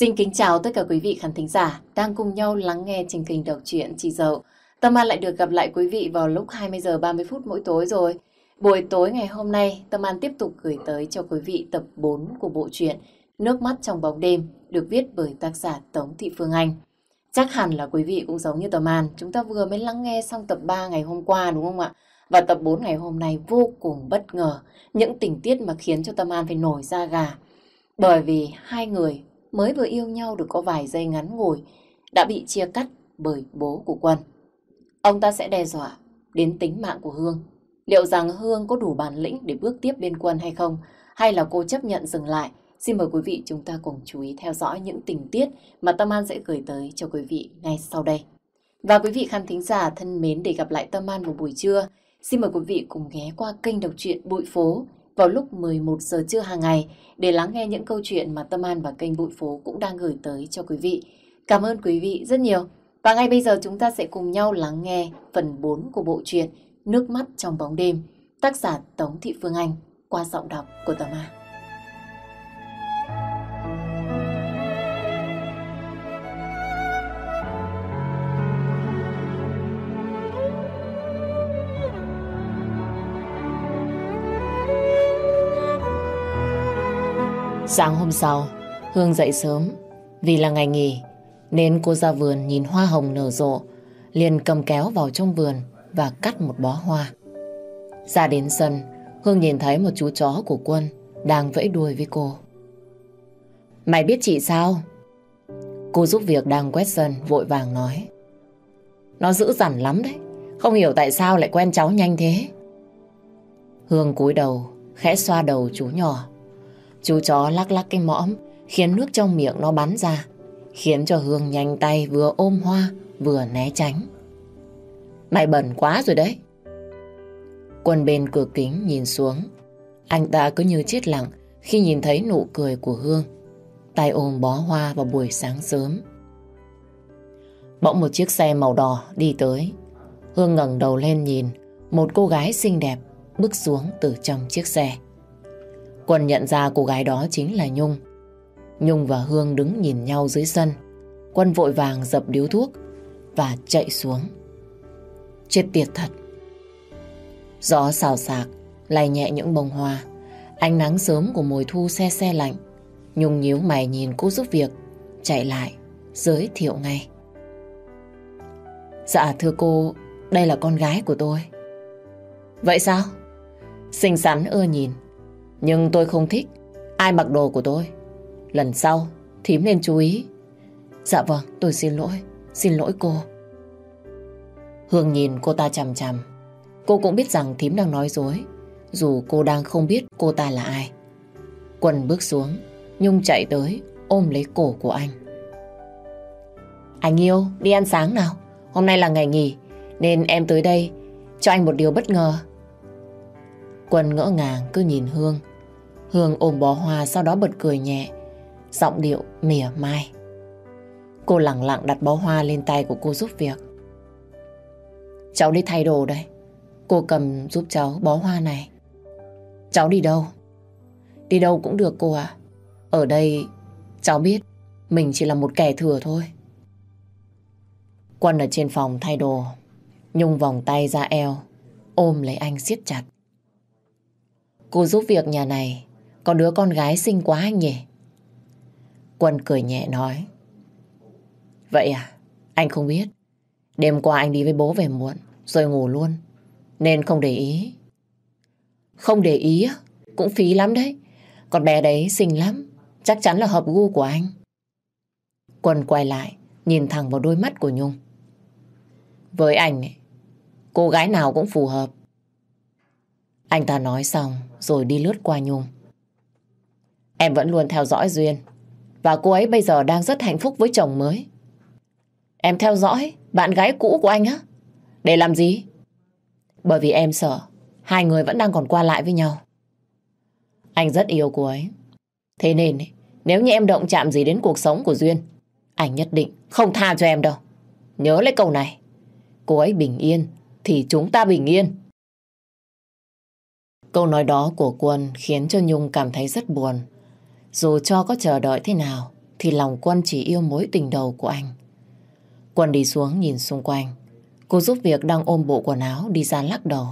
Xin kính chào tất cả quý vị khán thính giả đang cùng nhau lắng nghe chương trình đọc truyện Chị Dậu. Tâm An lại được gặp lại quý vị vào lúc 20 giờ 30 phút mỗi tối rồi. Buổi tối ngày hôm nay, Tâm An tiếp tục gửi tới cho quý vị tập 4 của bộ truyện Nước mắt trong bóng đêm được viết bởi tác giả Tống Thị Phương Anh. Chắc hẳn là quý vị cũng giống như Tâm An, chúng ta vừa mới lắng nghe xong tập 3 ngày hôm qua đúng không ạ? Và tập 4 ngày hôm nay vô cùng bất ngờ, những tình tiết mà khiến cho Tâm An phải nổi da gà. Bởi vì hai người mới vừa yêu nhau được có vài giây ngắn ngủi đã bị chia cắt bởi bố của Quân. Ông ta sẽ đe dọa đến tính mạng của Hương. Liệu rằng Hương có đủ bản lĩnh để bước tiếp bên Quân hay không? Hay là cô chấp nhận dừng lại? Xin mời quý vị chúng ta cùng chú ý theo dõi những tình tiết mà Tâm An sẽ gửi tới cho quý vị ngay sau đây. Và quý vị khán thính giả thân mến, để gặp lại Tâm An vào buổi trưa, xin mời quý vị cùng ghé qua kênh đọc truyện Bụi Phố vào lúc 11 giờ trưa hàng ngày để lắng nghe những câu chuyện mà Tâm An và kênh Bụi Phố cũng đang gửi tới cho quý vị. Cảm ơn quý vị rất nhiều. Và ngay bây giờ chúng ta sẽ cùng nhau lắng nghe phần 4 của bộ truyện Nước mắt trong bóng đêm, tác giả Tống Thị Phương Anh qua giọng đọc của Tâm An. Sáng hôm sau, Hương dậy sớm. Vì là ngày nghỉ nên cô ra vườn nhìn hoa hồng nở rộ, liền cầm kéo vào trong vườn và cắt một bó hoa. Ra đến sân, Hương nhìn thấy một chú chó của Quân đang vẫy đuôi với cô. Mày biết chị sao? Cô giúp việc đang quét sân vội vàng nói. Nó dữ dằn lắm đấy, không hiểu tại sao lại quen cháu nhanh thế. Hương cúi đầu khẽ xoa đầu chú nhỏ. Chú chó lắc lắc cái mõm khiến nước trong miệng nó bắn ra, khiến cho Hương nhanh tay vừa ôm hoa vừa né tránh. Mày bẩn quá rồi đấy. Quân bên cửa kính nhìn xuống. Anh ta cứ như chết lặng khi nhìn thấy nụ cười của Hương, tay ôm bó hoa vào buổi sáng sớm. Bỗng một chiếc xe màu đỏ đi tới. Hương ngẩng đầu lên nhìn một cô gái xinh đẹp bước xuống từ trong chiếc xe. Quân nhận ra cô gái đó chính là Nhung. Nhung và Hương đứng nhìn nhau dưới sân. Quân vội vàng dập điếu thuốc và chạy xuống. Chết tiệt thật. Gió xào xạc lay nhẹ những bông hoa. Ánh nắng sớm của mùa thu se se lạnh. Nhung nhíu mày nhìn cô giúp việc, chạy lại giới thiệu ngay. Dạ thưa cô, đây là con gái của tôi. Vậy sao? Xinh xắn ưa nhìn, nhưng tôi không thích ai mặc đồ của tôi. Lần sau thím nên chú ý. Dạ vâng, tôi xin lỗi cô. Hương nhìn cô ta chằm chằm. Cô cũng biết rằng thím đang nói dối, dù cô đang không biết cô ta là ai. Quân bước xuống, Nhung chạy tới ôm lấy cổ của anh. Anh yêu, đi ăn sáng nào. Hôm nay là ngày nghỉ nên em tới đây cho anh một điều bất ngờ. Quân ngỡ ngàng cứ nhìn Hương. Hương ôm bó hoa sau đó bật cười nhẹ, giọng điệu mỉa mai. Cô lẳng lặng đặt bó hoa lên tay của cô giúp việc. Cháu đi thay đồ đây. Cô cầm giúp cháu bó hoa này. Cháu đi đâu? Đi đâu cũng được cô ạ. Ở đây cháu biết mình chỉ là một kẻ thừa thôi. Quân ở trên phòng thay đồ. Nhung vòng tay ra eo, ôm lấy anh siết chặt. Cô giúp việc nhà này có đứa con gái xinh quá anh nhỉ? Quân cười nhẹ nói. Vậy à? Anh không biết. Đêm qua anh đi với bố về muộn rồi ngủ luôn, nên không để ý. Không để ý á? Cũng phí lắm đấy. Con bé đấy xinh lắm, chắc chắn là hợp gu của anh. Quân quay lại nhìn thẳng vào đôi mắt của Nhung. Với anh ấy, cô gái nào cũng phù hợp. Anh ta nói xong rồi đi lướt qua Nhung. Em vẫn luôn theo dõi Duyên, và cô ấy bây giờ đang rất hạnh phúc với chồng mới. Em theo dõi bạn gái cũ của anh á? Để làm gì? Bởi vì em sợ hai người vẫn đang còn qua lại với nhau. Anh rất yêu cô ấy. Thế nên nếu như em động chạm gì đến cuộc sống của Duyên, anh nhất định không tha cho em đâu. Nhớ lấy câu này. Cô ấy bình yên thì chúng ta bình yên. Câu nói đó của Quân khiến cho Nhung cảm thấy rất buồn. Dù cho có chờ đợi thế nào thì lòng Quân chỉ yêu mối tình đầu của anh. Quân đi xuống nhìn xung quanh. Cô giúp việc đang ôm bộ quần áo đi ra lắc đầu.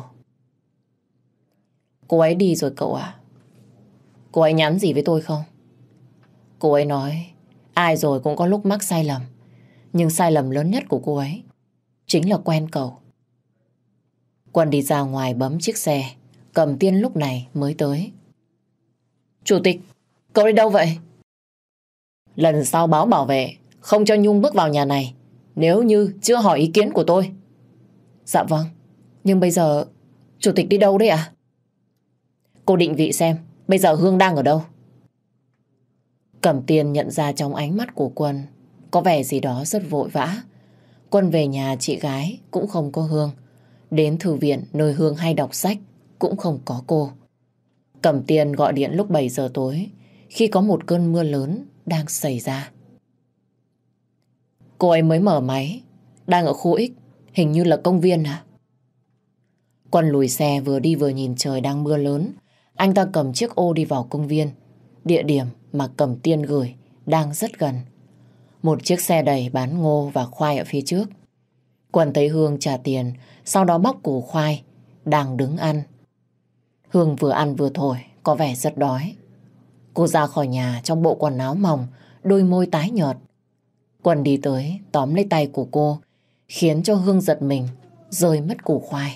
Cô ấy đi rồi cậu ạ. Cô ấy nhắn gì với tôi không? Cô ấy nói ai rồi cũng có lúc mắc sai lầm. Nhưng sai lầm lớn nhất của cô ấy chính là quen cậu. Quân đi ra ngoài bấm chiếc xe. Cẩm Tiên lúc này mới tới. Chủ tịch, cậu đi đâu vậy? Lần sau báo bảo vệ không cho Nhung bước vào nhà này nếu như chưa hỏi ý kiến của tôi. Dạ vâng. Nhưng bây giờ chủ tịch đi đâu đấy ạ? Cô định vị xem bây giờ Hương đang ở đâu. Cẩm Tiên nhận ra trong ánh mắt của Quân có vẻ gì đó rất vội vã. Quân về nhà chị gái cũng không có Hương. Đến thư viện nơi Hương hay đọc sách cũng không có cô. Cẩm Tiên gọi điện lúc 7 giờ tối khi có một cơn mưa lớn đang xảy ra. Cô ấy mới mở máy, đang ở khu X, hình như là công viên à? Quân lùi xe vừa đi vừa nhìn trời đang mưa lớn. Anh ta cầm chiếc ô đi vào công viên. Địa điểm mà Cẩm Tiên gửi đang rất gần. Một chiếc xe đầy bán ngô và khoai ở phía trước. Quân thấy Hương trả tiền, sau đó bóc củ khoai, đang đứng ăn. Hương vừa ăn vừa thổi, có vẻ rất đói. Cô ra khỏi nhà trong bộ quần áo mỏng, đôi môi tái nhợt. Quân đi tới, tóm lấy tay của cô, khiến cho Hương giật mình, rơi mất củ khoai.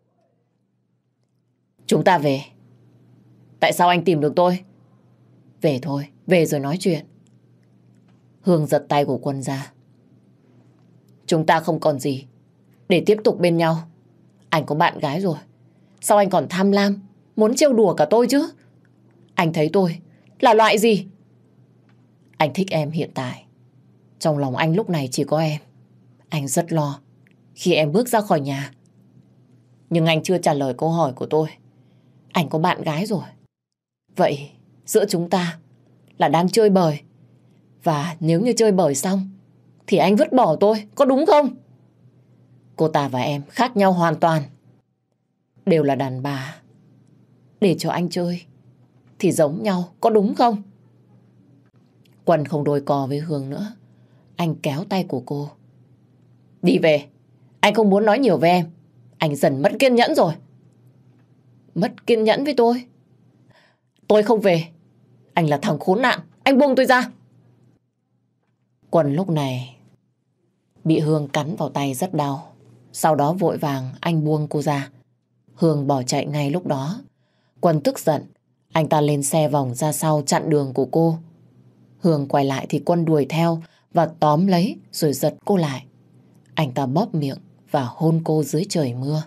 Chúng ta về. Tại sao anh tìm được tôi? Về thôi, về rồi nói chuyện. Hương giật tay của Quân ra. Chúng ta không còn gì để tiếp tục bên nhau. Anh có bạn gái rồi. Sao anh còn tham lam, muốn trêu đùa cả tôi chứ? Anh thấy tôi là loại gì? Anh thích em hiện tại. Trong lòng anh lúc này chỉ có em. Anh rất lo khi em bước ra khỏi nhà. Nhưng anh chưa trả lời câu hỏi của tôi. Anh có bạn gái rồi. Vậy giữa chúng ta là đang chơi bời. Và nếu như chơi bời xong thì anh vứt bỏ tôi, có đúng không? Cô ta và em khác nhau hoàn toàn. Đều là đàn bà. Để cho anh chơi thì giống nhau, có đúng không? Quân không đôi co với Hương nữa. Anh kéo tay của cô. Đi về. Anh không muốn nói nhiều với em. Anh dần mất kiên nhẫn rồi. Mất kiên nhẫn với tôi? Tôi không về. Anh là thằng khốn nạn. Anh buông tôi ra. Quân lúc này bị Hương cắn vào tay rất đau. Sau đó vội vàng anh buông cô ra. Hương bỏ chạy ngay lúc đó. Quân tức giận. Anh ta lên xe vòng ra sau chặn đường của cô. Hương quay lại thì Quân đuổi theo và tóm lấy rồi giật cô lại. Anh ta bóp miệng và hôn cô dưới trời mưa.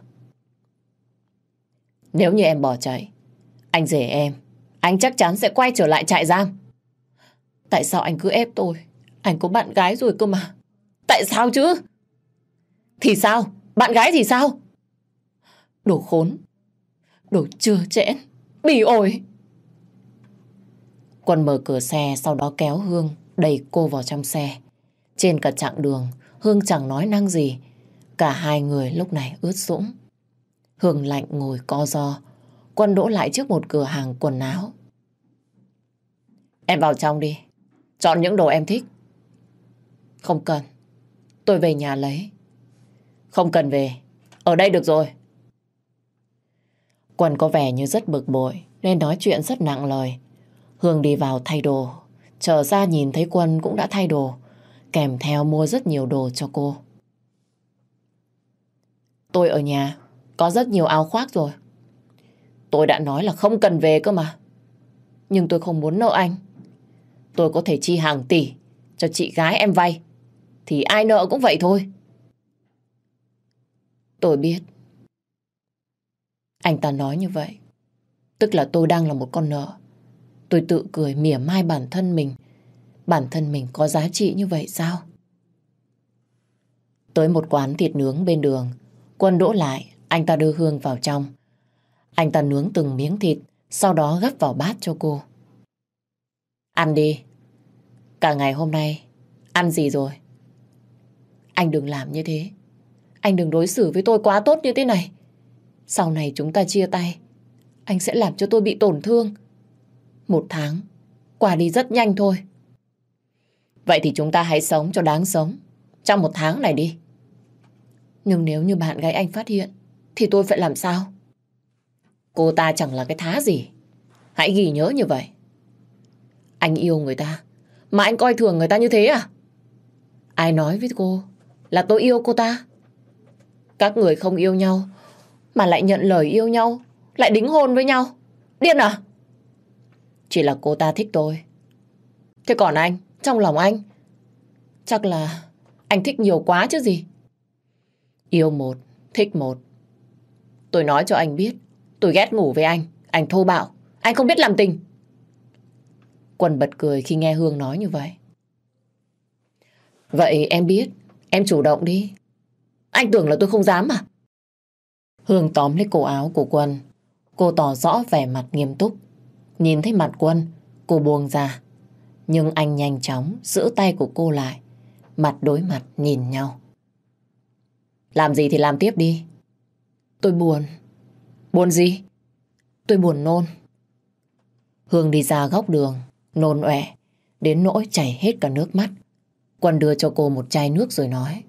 Nếu như em bỏ chạy, anh rể em, anh chắc chắn sẽ quay trở lại trại giam. Tại sao anh cứ ép tôi? Anh có bạn gái rồi cơ mà. Tại sao chứ? Thì sao? Bạn gái thì sao? Đồ khốn, đồ chừa chẽn, bỉ ổi. Quân mở cửa xe, sau đó kéo Hương đẩy cô vào trong xe. Trên cả chặng đường, Hương chẳng nói năng gì. Cả hai người lúc này ướt sũng. Hương lạnh ngồi co ro. Quân đỗ lại trước một cửa hàng quần áo. Em vào trong đi. Chọn những đồ em thích. Không cần. Tôi về nhà lấy. Không cần về. Ở đây được rồi. Quân có vẻ như rất bực bội nên nói chuyện rất nặng lời. Hương đi vào thay đồ. Trở ra nhìn thấy Quân cũng đã thay đồ. Kèm theo mua rất nhiều đồ cho cô. Tôi ở nhà có rất nhiều áo khoác rồi. Tôi đã nói là không cần về cơ mà. Nhưng tôi không muốn nợ anh. Tôi có thể chi hàng tỷ cho chị gái em vay. Thì ai nợ cũng vậy thôi. Tôi biết. Anh ta nói như vậy tức là tôi đang là một con nợ. Tôi tự cười mỉa mai bản thân mình. Bản thân mình có giá trị như vậy sao? Tới một quán thịt nướng bên đường, Quân đỗ lại, anh ta đưa Hương vào trong. Anh ta nướng từng miếng thịt, sau đó gắp vào bát cho cô. Ăn đi. Cả ngày hôm nay, ăn gì rồi? Anh đừng làm như thế. Anh đừng đối xử với tôi quá tốt như thế này. Sau này chúng ta chia tay, anh sẽ làm cho tôi bị tổn thương. 1 tháng qua đi rất nhanh thôi. Vậy thì chúng ta hãy sống cho đáng sống trong 1 tháng này đi. Nhưng nếu như bạn gái anh phát hiện thì tôi phải làm sao? Cô ta chẳng là cái thá gì. Hãy ghi nhớ như vậy. Anh yêu người ta mà anh coi thường người ta như thế à? Ai nói với cô là tôi yêu cô ta? Các người không yêu nhau mà lại nhận lời yêu nhau, lại đính hôn với nhau. Điên à? Chỉ là cô ta thích tôi. Thế còn anh, trong lòng anh, chắc là anh thích nhiều quá chứ gì. Yêu một, thích một. Tôi nói cho anh biết, tôi ghét ngủ với anh thô bạo, anh không biết làm tình. Quân bật cười khi nghe Hương nói như vậy. Vậy em biết, em chủ động đi. Anh tưởng là tôi không dám à? Hương tóm lấy cổ áo của Quân. Cô tỏ rõ vẻ mặt nghiêm túc. Nhìn thấy mặt Quân, cô buông ra. Nhưng anh nhanh chóng giữ tay của cô lại. Mặt đối mặt nhìn nhau. Làm gì thì làm tiếp đi. Tôi buồn. Buồn gì? Tôi buồn nôn. Hương đi ra góc đường, nôn ọe, đến nỗi chảy hết cả nước mắt. Quân đưa cho cô một chai nước rồi nói.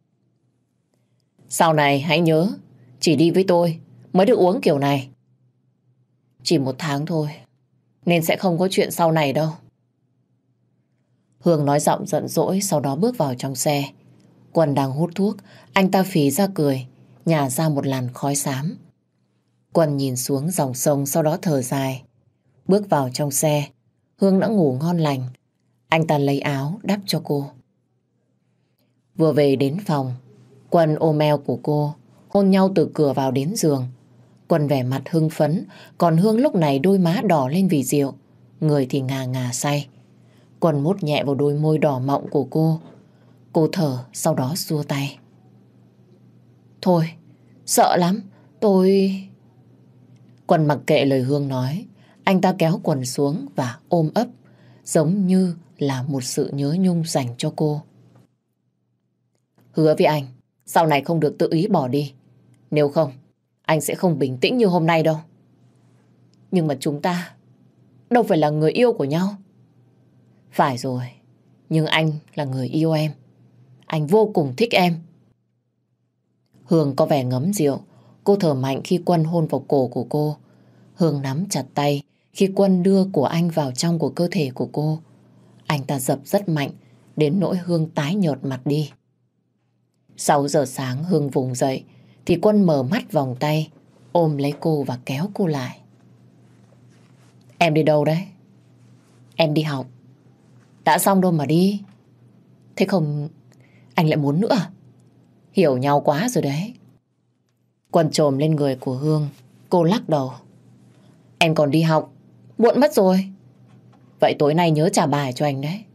Sau này hãy nhớ, chỉ đi với tôi mới được uống kiểu này. Chỉ 1 tháng thôi, nên sẽ không có chuyện sau này đâu. Hương nói giọng giận dỗi, sau đó bước vào trong xe. Quân đang hút thuốc, anh ta phì ra cười, nhả ra một làn khói xám. Quân nhìn xuống dòng sông, sau đó thở dài. Bước vào trong xe, Hương đã ngủ ngon lành. Anh ta lấy áo đắp cho cô. Vừa về đến phòng, Quân ôm eo của cô, hôn nhau từ cửa vào đến giường. Quân vẻ mặt hưng phấn, còn Hương lúc này đôi má đỏ lên vì rượu, người thì ngà ngà say. Quân mút nhẹ vào đôi môi đỏ mọng của cô. Cô thở, sau đó xua tay. Thôi, sợ lắm, tôi... Quân mặc kệ lời Hương nói, anh ta kéo quần xuống và ôm ấp, giống như là một sự nhớ nhung dành cho cô. Hứa với anh, sau này không được tự ý bỏ đi. Nếu không, anh sẽ không bình tĩnh như hôm nay đâu. Nhưng mà chúng ta đâu phải là người yêu của nhau. Phải rồi, nhưng anh là người yêu em. Anh vô cùng thích em. Hương có vẻ ngấm rượu. Cô thở mạnh khi Quân hôn vào cổ của cô. Hương nắm chặt tay khi Quân đưa của anh vào trong của cơ thể của cô. Anh ta dập rất mạnh, đến nỗi Hương tái nhợt mặt đi. 6 giờ sáng Hương vùng dậy thì Quân mở mắt vòng tay, ôm lấy cô và kéo cô lại. Em đi đâu đấy? Em đi học. Đã xong đâu mà đi. Thế không anh lại muốn nữa à? Hiểu nhau quá rồi đấy. Quân chồm lên người của Hương. Cô lắc đầu. Em còn đi học, muộn mất rồi. Vậy tối nay nhớ trả bài cho anh đấy.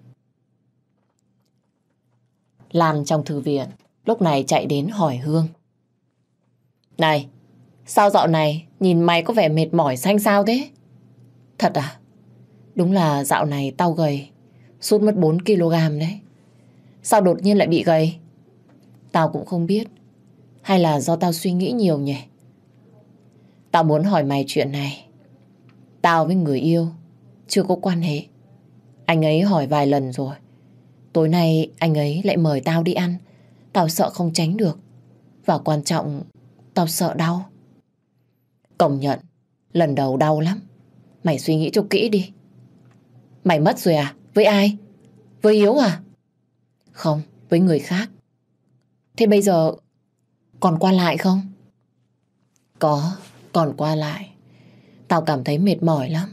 Lan trong thư viện lúc này chạy đến hỏi Hương. Này, sao dạo này nhìn mày có vẻ mệt mỏi xanh xao thế? Thật à? Đúng là dạo này tao gầy, sút mất 4 kg đấy. Sao đột nhiên lại bị gầy? Tao cũng không biết. Hay là do tao suy nghĩ nhiều nhỉ? Tao muốn hỏi mày chuyện này. Tao với người yêu chưa có quan hệ. Anh ấy hỏi vài lần rồi. Tối nay anh ấy lại mời tao đi ăn. Tao sợ không tránh được. Và quan trọng, tao sợ đau. Công nhận, lần đầu đau lắm. Mày suy nghĩ cho kỹ đi. Mày mất rồi à? Với ai? Với Hiếu à? Không, với người khác. Thế bây giờ còn qua lại không? Có, còn qua lại. Tao cảm thấy mệt mỏi lắm.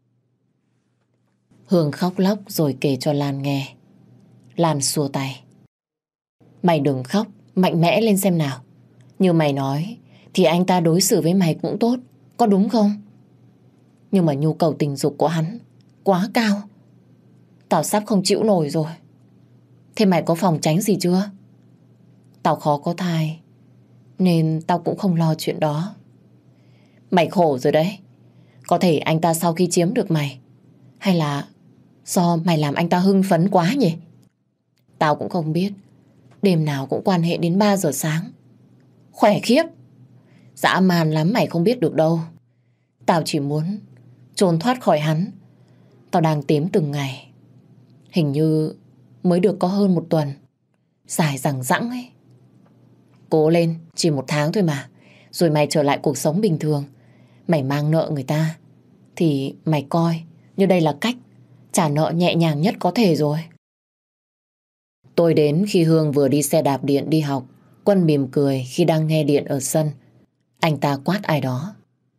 Hương khóc lóc rồi kể cho Lan nghe. Lan xua tay. Mày đừng khóc, mạnh mẽ lên xem nào. Như mày nói thì anh ta đối xử với mày cũng tốt, có đúng không? Nhưng mà nhu cầu tình dục của hắn quá cao. Tao sắp không chịu nổi rồi. Thế mày có phòng tránh gì chưa? Tao khó có thai, nên tao cũng không lo chuyện đó. Mày khổ rồi đấy. Có thể anh ta sau khi chiếm được mày, hay là do mày làm anh ta hưng phấn quá nhỉ? Tao cũng không biết. Đêm nào cũng quan hệ đến 3 giờ sáng. Khỏe khiếp. Dã man lắm, mày không biết được đâu. Tao chỉ muốn trốn thoát khỏi hắn. Tao đang tím từng ngày. Hình như mới được có hơn 1 tuần. Dài dằng dẵng ấy. Cố lên, chỉ 1 tháng thôi mà. Rồi mày trở lại cuộc sống bình thường. Mày mang nợ người ta thì mày coi như đây là cách trả nợ nhẹ nhàng nhất có thể rồi. Tôi đến khi Hương vừa đi xe đạp điện đi học. Quân mỉm cười khi đang nghe điện ở sân. Anh ta quát ai đó.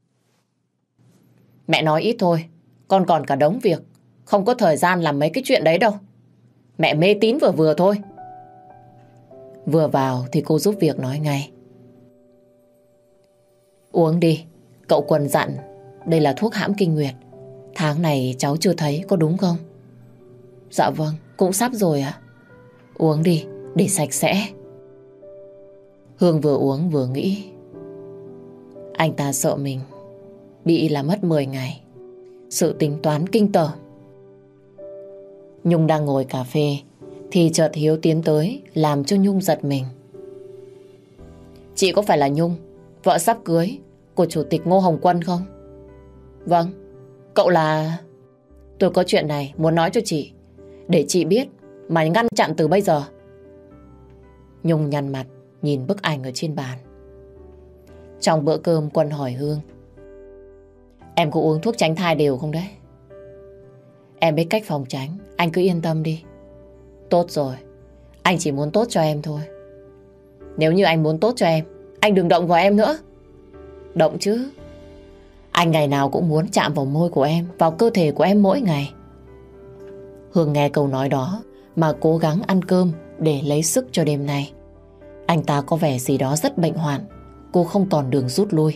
Mẹ nói ít thôi, con còn cả đống việc, không có thời gian làm mấy cái chuyện đấy đâu. Mẹ mê tín vừa vừa thôi. Vừa vào thì cô giúp việc nói ngay. Uống đi, cậu Quân dặn, đây là thuốc hãm kinh nguyệt. Tháng này cháu chưa thấy, có đúng không? Dạ vâng, cũng sắp rồi ạ. Uống đi, để sạch sẽ. Hương vừa uống vừa nghĩ. Anh ta sợ mình bị là mất 10 ngày. Sự tính toán kinh tởm. Nhung đang ngồi cà phê thì chợt Hiếu tiến tới làm cho Nhung giật mình. Chị có phải là Nhung, vợ sắp cưới của Chủ tịch Ngô Hồng Quân không? Vâng, cậu là... Tôi có chuyện này muốn nói cho chị, để chị biết mà ngăn chặn từ bây giờ. Nhung nhăn mặt nhìn bức ảnh ở trên bàn. Trong bữa cơm Quân hỏi Hương. Em có uống thuốc tránh thai đều không đấy? Em biết cách phòng tránh, anh cứ yên tâm đi. Tốt rồi, anh chỉ muốn tốt cho em thôi. Nếu như anh muốn tốt cho em, anh đừng động vào em nữa. Động chứ. Anh ngày nào cũng muốn chạm vào môi của em, vào cơ thể của em mỗi ngày. Hương nghe câu nói đó mà cố gắng ăn cơm để lấy sức cho đêm nay. Anh ta có vẻ gì đó rất bệnh hoạn. Cô không còn đường rút lui.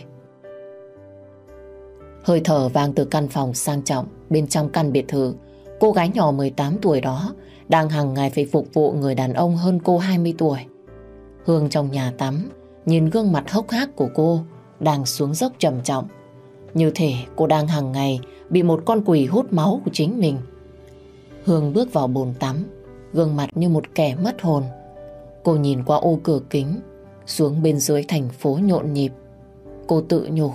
Hơi thở vang từ căn phòng sang trọng bên trong căn biệt thự. Cô gái nhỏ 18 tuổi đó đang hàng ngày phải phục vụ người đàn ông hơn cô 20 tuổi. Hương trong nhà tắm nhìn gương mặt hốc hác của cô đang xuống dốc trầm trọng. Như thể cô đang hàng ngày bị một con quỷ hút máu của chính mình. Hương bước vào bồn tắm, gương mặt như một kẻ mất hồn. Cô nhìn qua ô cửa kính xuống bên dưới thành phố nhộn nhịp. Cô tự nhủ.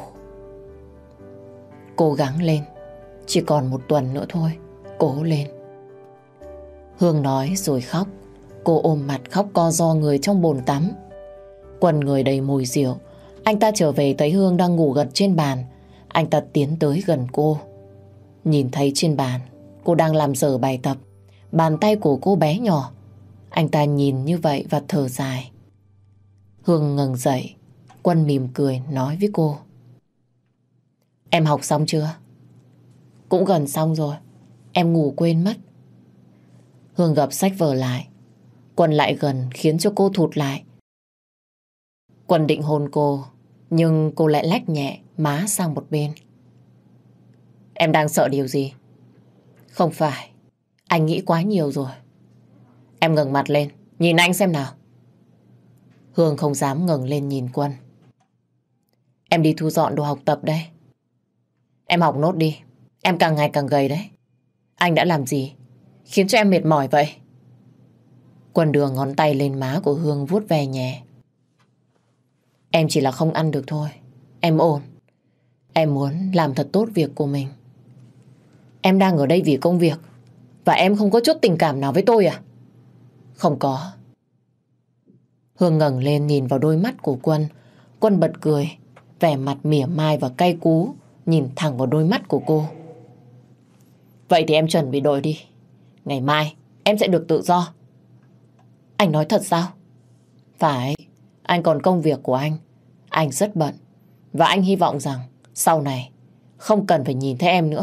Cố gắng lên, chỉ còn 1 tuần nữa thôi, cố lên. Hương nói rồi khóc. Cô ôm mặt khóc co ro người trong bồn tắm. Quần người đầy mùi rượu. Anh ta trở về thấy Hương đang ngủ gật trên bàn. Anh ta tiến tới gần cô. Nhìn thấy trên bàn cô đang làm dở bài tập. Bàn tay của cô bé nhỏ. Anh ta nhìn như vậy và thở dài. Hương ngẩng dậy. Quân mỉm cười nói với cô. Em học xong chưa? Cũng gần xong rồi. Em ngủ quên mất. Hương gập sách vở lại. Quân lại gần khiến cho cô thụt lại. Quân định hôn cô, nhưng cô lại lách nhẹ má sang một bên. Em đang sợ điều gì? Không phải, anh nghĩ quá nhiều rồi. Em ngẩng mặt lên, nhìn anh xem nào. Hương không dám ngẩng lên nhìn Quân. Em đi thu dọn đồ học tập đây. Em học nốt đi, em càng ngày càng gầy đấy. Anh đã làm gì khiến cho em mệt mỏi vậy? Quân đưa ngón tay lên má của Hương vuốt ve nhẹ. Em chỉ là không ăn được thôi. Em ổn. Em muốn làm thật tốt việc của mình. Em đang ở đây vì công việc, và em không có chút tình cảm nào với tôi à? Không có. Hương ngẩng lên nhìn vào đôi mắt của Quân. Quân bật cười, vẻ mặt mỉa mai và cay cú, nhìn thẳng vào đôi mắt của cô. Vậy thì em chuẩn bị đội đi. Ngày mai em sẽ được tự do. Anh nói thật sao? Phải, anh còn công việc của anh. Anh rất bận. Và anh hy vọng rằng sau này không cần phải nhìn thấy em nữa.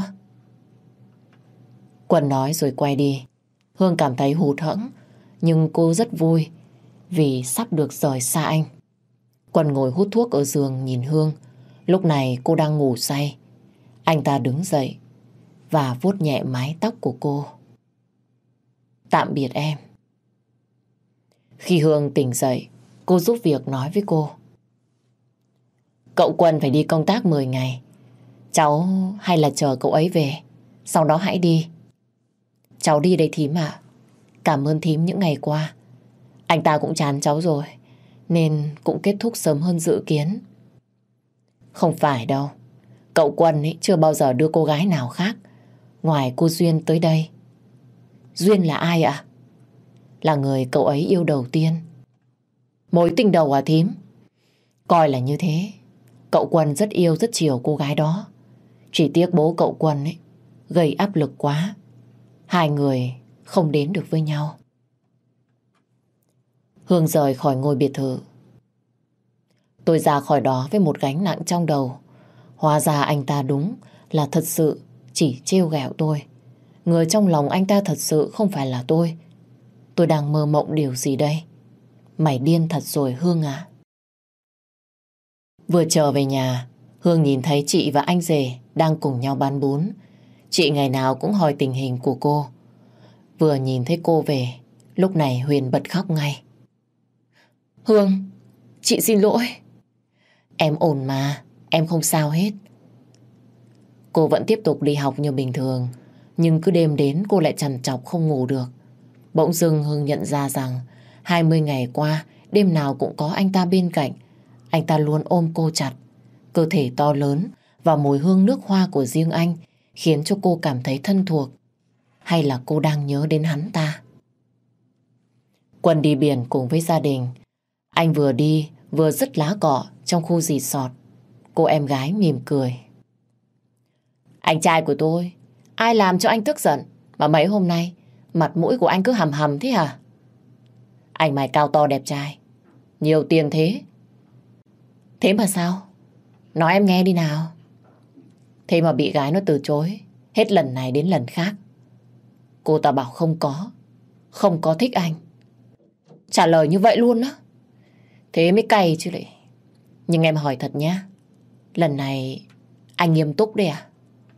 Quân nói rồi quay đi. Hương cảm thấy hụt hẫng, nhưng cô rất vui vì sắp được rời xa anh. Quân ngồi hút thuốc ở giường nhìn Hương. Lúc này cô đang ngủ say. Anh ta đứng dậy và vuốt nhẹ mái tóc của cô. Tạm biệt em. Khi Hương tỉnh dậy, cô giúp việc nói với cô. Cậu Quân phải đi công tác 10 ngày. Cháu hay là chờ cậu ấy về, sau đó hãy đi. Cháu đi đây thím ạ. Cảm ơn thím những ngày qua. Anh ta cũng chán cháu rồi, nên cũng kết thúc sớm hơn dự kiến. Không phải đâu. Cậu Quân ấy chưa bao giờ đưa cô gái nào khác ngoài cô Duyên tới đây. Duyên là ai ạ? là người cậu ấy yêu đầu tiên. Mối tình đầu à thím? Coi là như thế. Cậu Quân rất yêu rất chiều cô gái đó. Chỉ tiếc bố cậu Quân ấy gây áp lực quá. Hai người không đến được với nhau. Hương rời khỏi ngôi biệt thự. Tôi ra khỏi đó với một gánh nặng trong đầu. Hóa ra anh ta đúng là thật sự chỉ trêu ghẹo tôi. Người trong lòng anh ta thật sự không phải là tôi. Tôi đang mơ mộng điều gì đây? Mày điên thật rồi Hương à? Vừa trở về nhà, Hương nhìn thấy chị và anh rể đang cùng nhau bán bún. Chị ngày nào cũng hỏi tình hình của cô. Vừa nhìn thấy cô về, lúc này Huyền bật khóc ngay. Hương, chị xin lỗi. Em ổn mà, em không sao hết. Cô vẫn tiếp tục đi học như bình thường, nhưng cứ đêm đến cô lại trằn trọc không ngủ được. Bỗng dưng Hương nhận ra rằng 20 ngày qua, đêm nào cũng có anh ta bên cạnh. Anh ta luôn ôm cô chặt. Cơ thể to lớn và mùi hương nước hoa của riêng anh khiến cho cô cảm thấy thân thuộc. Hay là cô đang nhớ đến hắn ta? Quân đi biển cùng với gia đình. Anh vừa đi vừa dứt lá cọ trong khu resort. Cô em gái mỉm cười. Anh trai của tôi, ai làm cho anh tức giận mà mấy hôm nay mặt mũi của anh cứ hầm hầm thế hả? Anh mày cao to đẹp trai, nhiều tiền thế. Thế mà sao? Nói em nghe đi nào. Thế mà bị gái nó từ chối hết lần này đến lần khác. Cô ta bảo không có thích anh. Trả lời như vậy luôn á. Thế mới cay chứ lại. Nhưng em hỏi thật nhá, lần này anh nghiêm túc đấy à?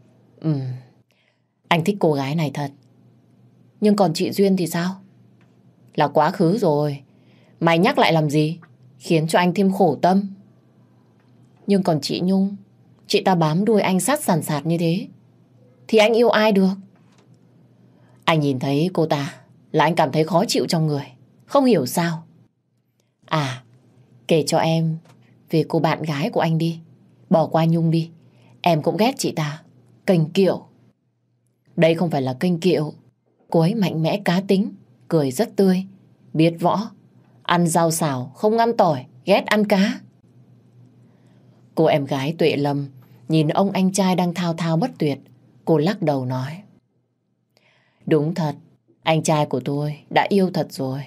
Anh thích cô gái này thật. Nhưng còn chị Duyên thì sao? Là quá khứ rồi. Mày nhắc lại làm gì? Khiến cho anh thêm khổ tâm. Nhưng còn chị Nhung, chị ta bám đuôi anh sát sàn sạt như thế, thì anh yêu ai được? Anh nhìn thấy cô ta là anh cảm thấy khó chịu trong người. Không hiểu sao. À, kể cho em về cô bạn gái của anh đi. Bỏ qua Nhung đi. Em cũng ghét chị ta. Kênh kiệu. Đây không phải là kênh kiệu. Cô ấy mạnh mẽ cá tính, cười rất tươi, biết võ, ăn rau xào, không ăn tỏi, ghét ăn cá. Cô em gái Tuệ Lâm nhìn ông anh trai đang thao thao bất tuyệt. Cô lắc đầu nói. Đúng thật, anh trai của tôi đã yêu thật rồi.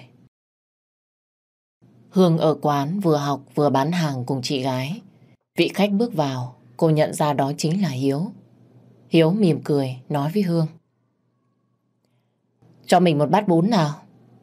Hương ở quán vừa học vừa bán hàng cùng chị gái. Vị khách bước vào, cô nhận ra đó chính là Hiếu. Hiếu mỉm cười nói với Hương. Cho mình một bát bún nào.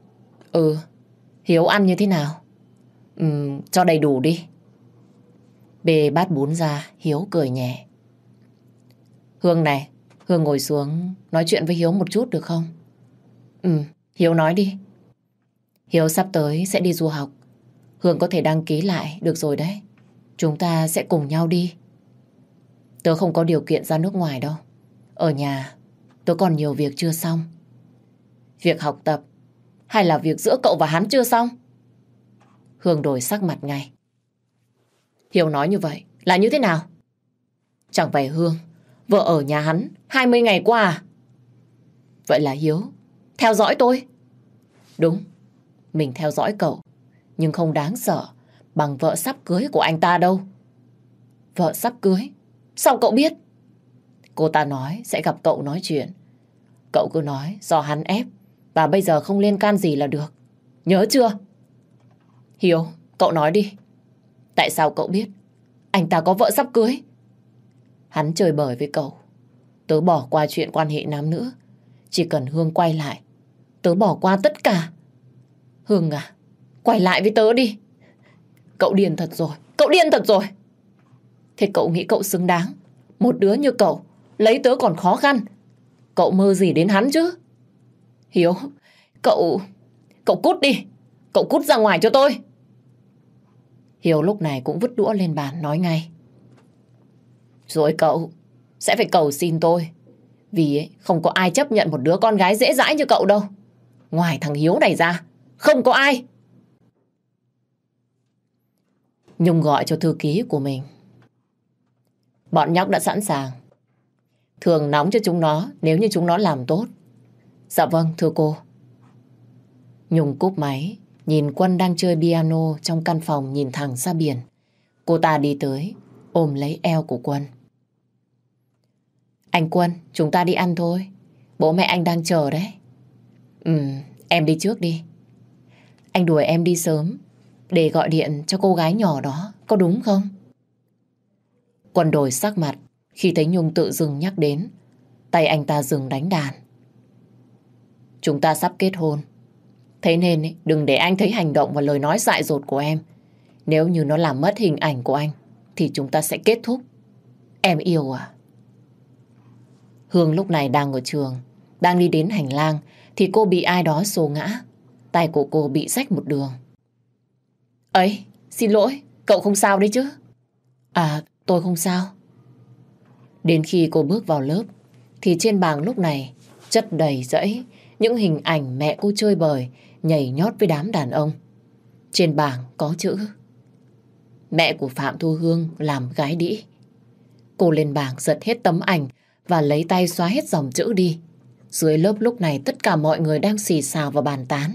Hiếu ăn như thế nào? Cho đầy đủ đi. Bê bát bún ra, Hiếu cười nhẹ. Hương này, Hương ngồi xuống nói chuyện với Hiếu một chút được không? Hiếu nói đi. Hiếu sắp tới sẽ đi du học. Hương có thể đăng ký lại được rồi đấy. Chúng ta sẽ cùng nhau đi. Tớ không có điều kiện ra nước ngoài đâu. Ở nhà, tớ còn nhiều việc chưa xong. Việc học tập hay là việc giữa cậu và hắn chưa xong? Hương đổi sắc mặt ngay. Hiếu nói như vậy là như thế nào? Chẳng phải Hương vợ ở nhà hắn 20 ngày qua à? Vậy là Hiếu theo dõi tôi? Đúng, mình theo dõi cậu, nhưng không đáng sợ bằng vợ sắp cưới của anh ta đâu. Vợ sắp cưới? Sao cậu biết? Cô ta nói sẽ gặp cậu nói chuyện. Cậu cứ nói do hắn ép và bây giờ không liên can gì là được. Nhớ chưa? Hiếu, cậu nói đi. Tại sao cậu biết anh ta có vợ sắp cưới? Hắn chơi bời với cậu. Tớ bỏ qua chuyện quan hệ nam nữ. Chỉ cần Hương quay lại, tớ bỏ qua tất cả. Hương à, quay lại với tớ đi. Cậu điên thật rồi, cậu điên thật rồi. Thế cậu nghĩ cậu xứng đáng một đứa như cậu lấy tớ còn khó khăn. Cậu mơ gì đến hắn chứ? Hiếu, cậu cút đi. Cậu cút ra ngoài cho tôi. Hiếu lúc này cũng vứt đũa lên bàn nói ngay. Rồi cậu sẽ phải cầu xin tôi. Vì không có ai chấp nhận một đứa con gái dễ dãi như cậu đâu. Ngoài thằng Hiếu này ra, không có ai. Nhung gọi cho thư ký của mình. Bọn nhóc đã sẵn sàng. Thường nóng cho chúng nó nếu như chúng nó làm tốt. Dạ vâng, thưa cô. Nhung cúp máy, nhìn Quân đang chơi piano trong căn phòng nhìn thẳng ra biển. Cô ta đi tới, ôm lấy eo của Quân. Anh Quân, chúng ta đi ăn thôi. Bố mẹ anh đang chờ đấy. Em đi trước đi. Anh đuổi em đi sớm để gọi điện cho cô gái nhỏ đó, có đúng không? Quân đổi sắc mặt khi thấy Nhung tự dưng nhắc đến. Tay anh ta dừng đánh đàn. Chúng ta sắp kết hôn. Thế nên đừng để anh thấy hành động và lời nói dại dột của em. Nếu như nó làm mất hình ảnh của anh thì chúng ta sẽ kết thúc. Em yêu à? Hương lúc này đang ở trường, đang đi đến hành lang thì cô bị ai đó xô ngã. Tay của cô bị rách một đường. Ấy, xin lỗi, cậu không sao đấy chứ? À, tôi không sao. Đến khi cô bước vào lớp thì trên bảng lúc này chất đầy rẫy những hình ảnh mẹ cô chơi bời, nhảy nhót với đám đàn ông. Trên bảng có chữ mẹ của Phạm Thu Hương làm gái đĩ. Cô lên bảng giật hết tấm ảnh và lấy tay xóa hết dòng chữ đi. Dưới lớp lúc này tất cả mọi người đang xì xào và bàn tán.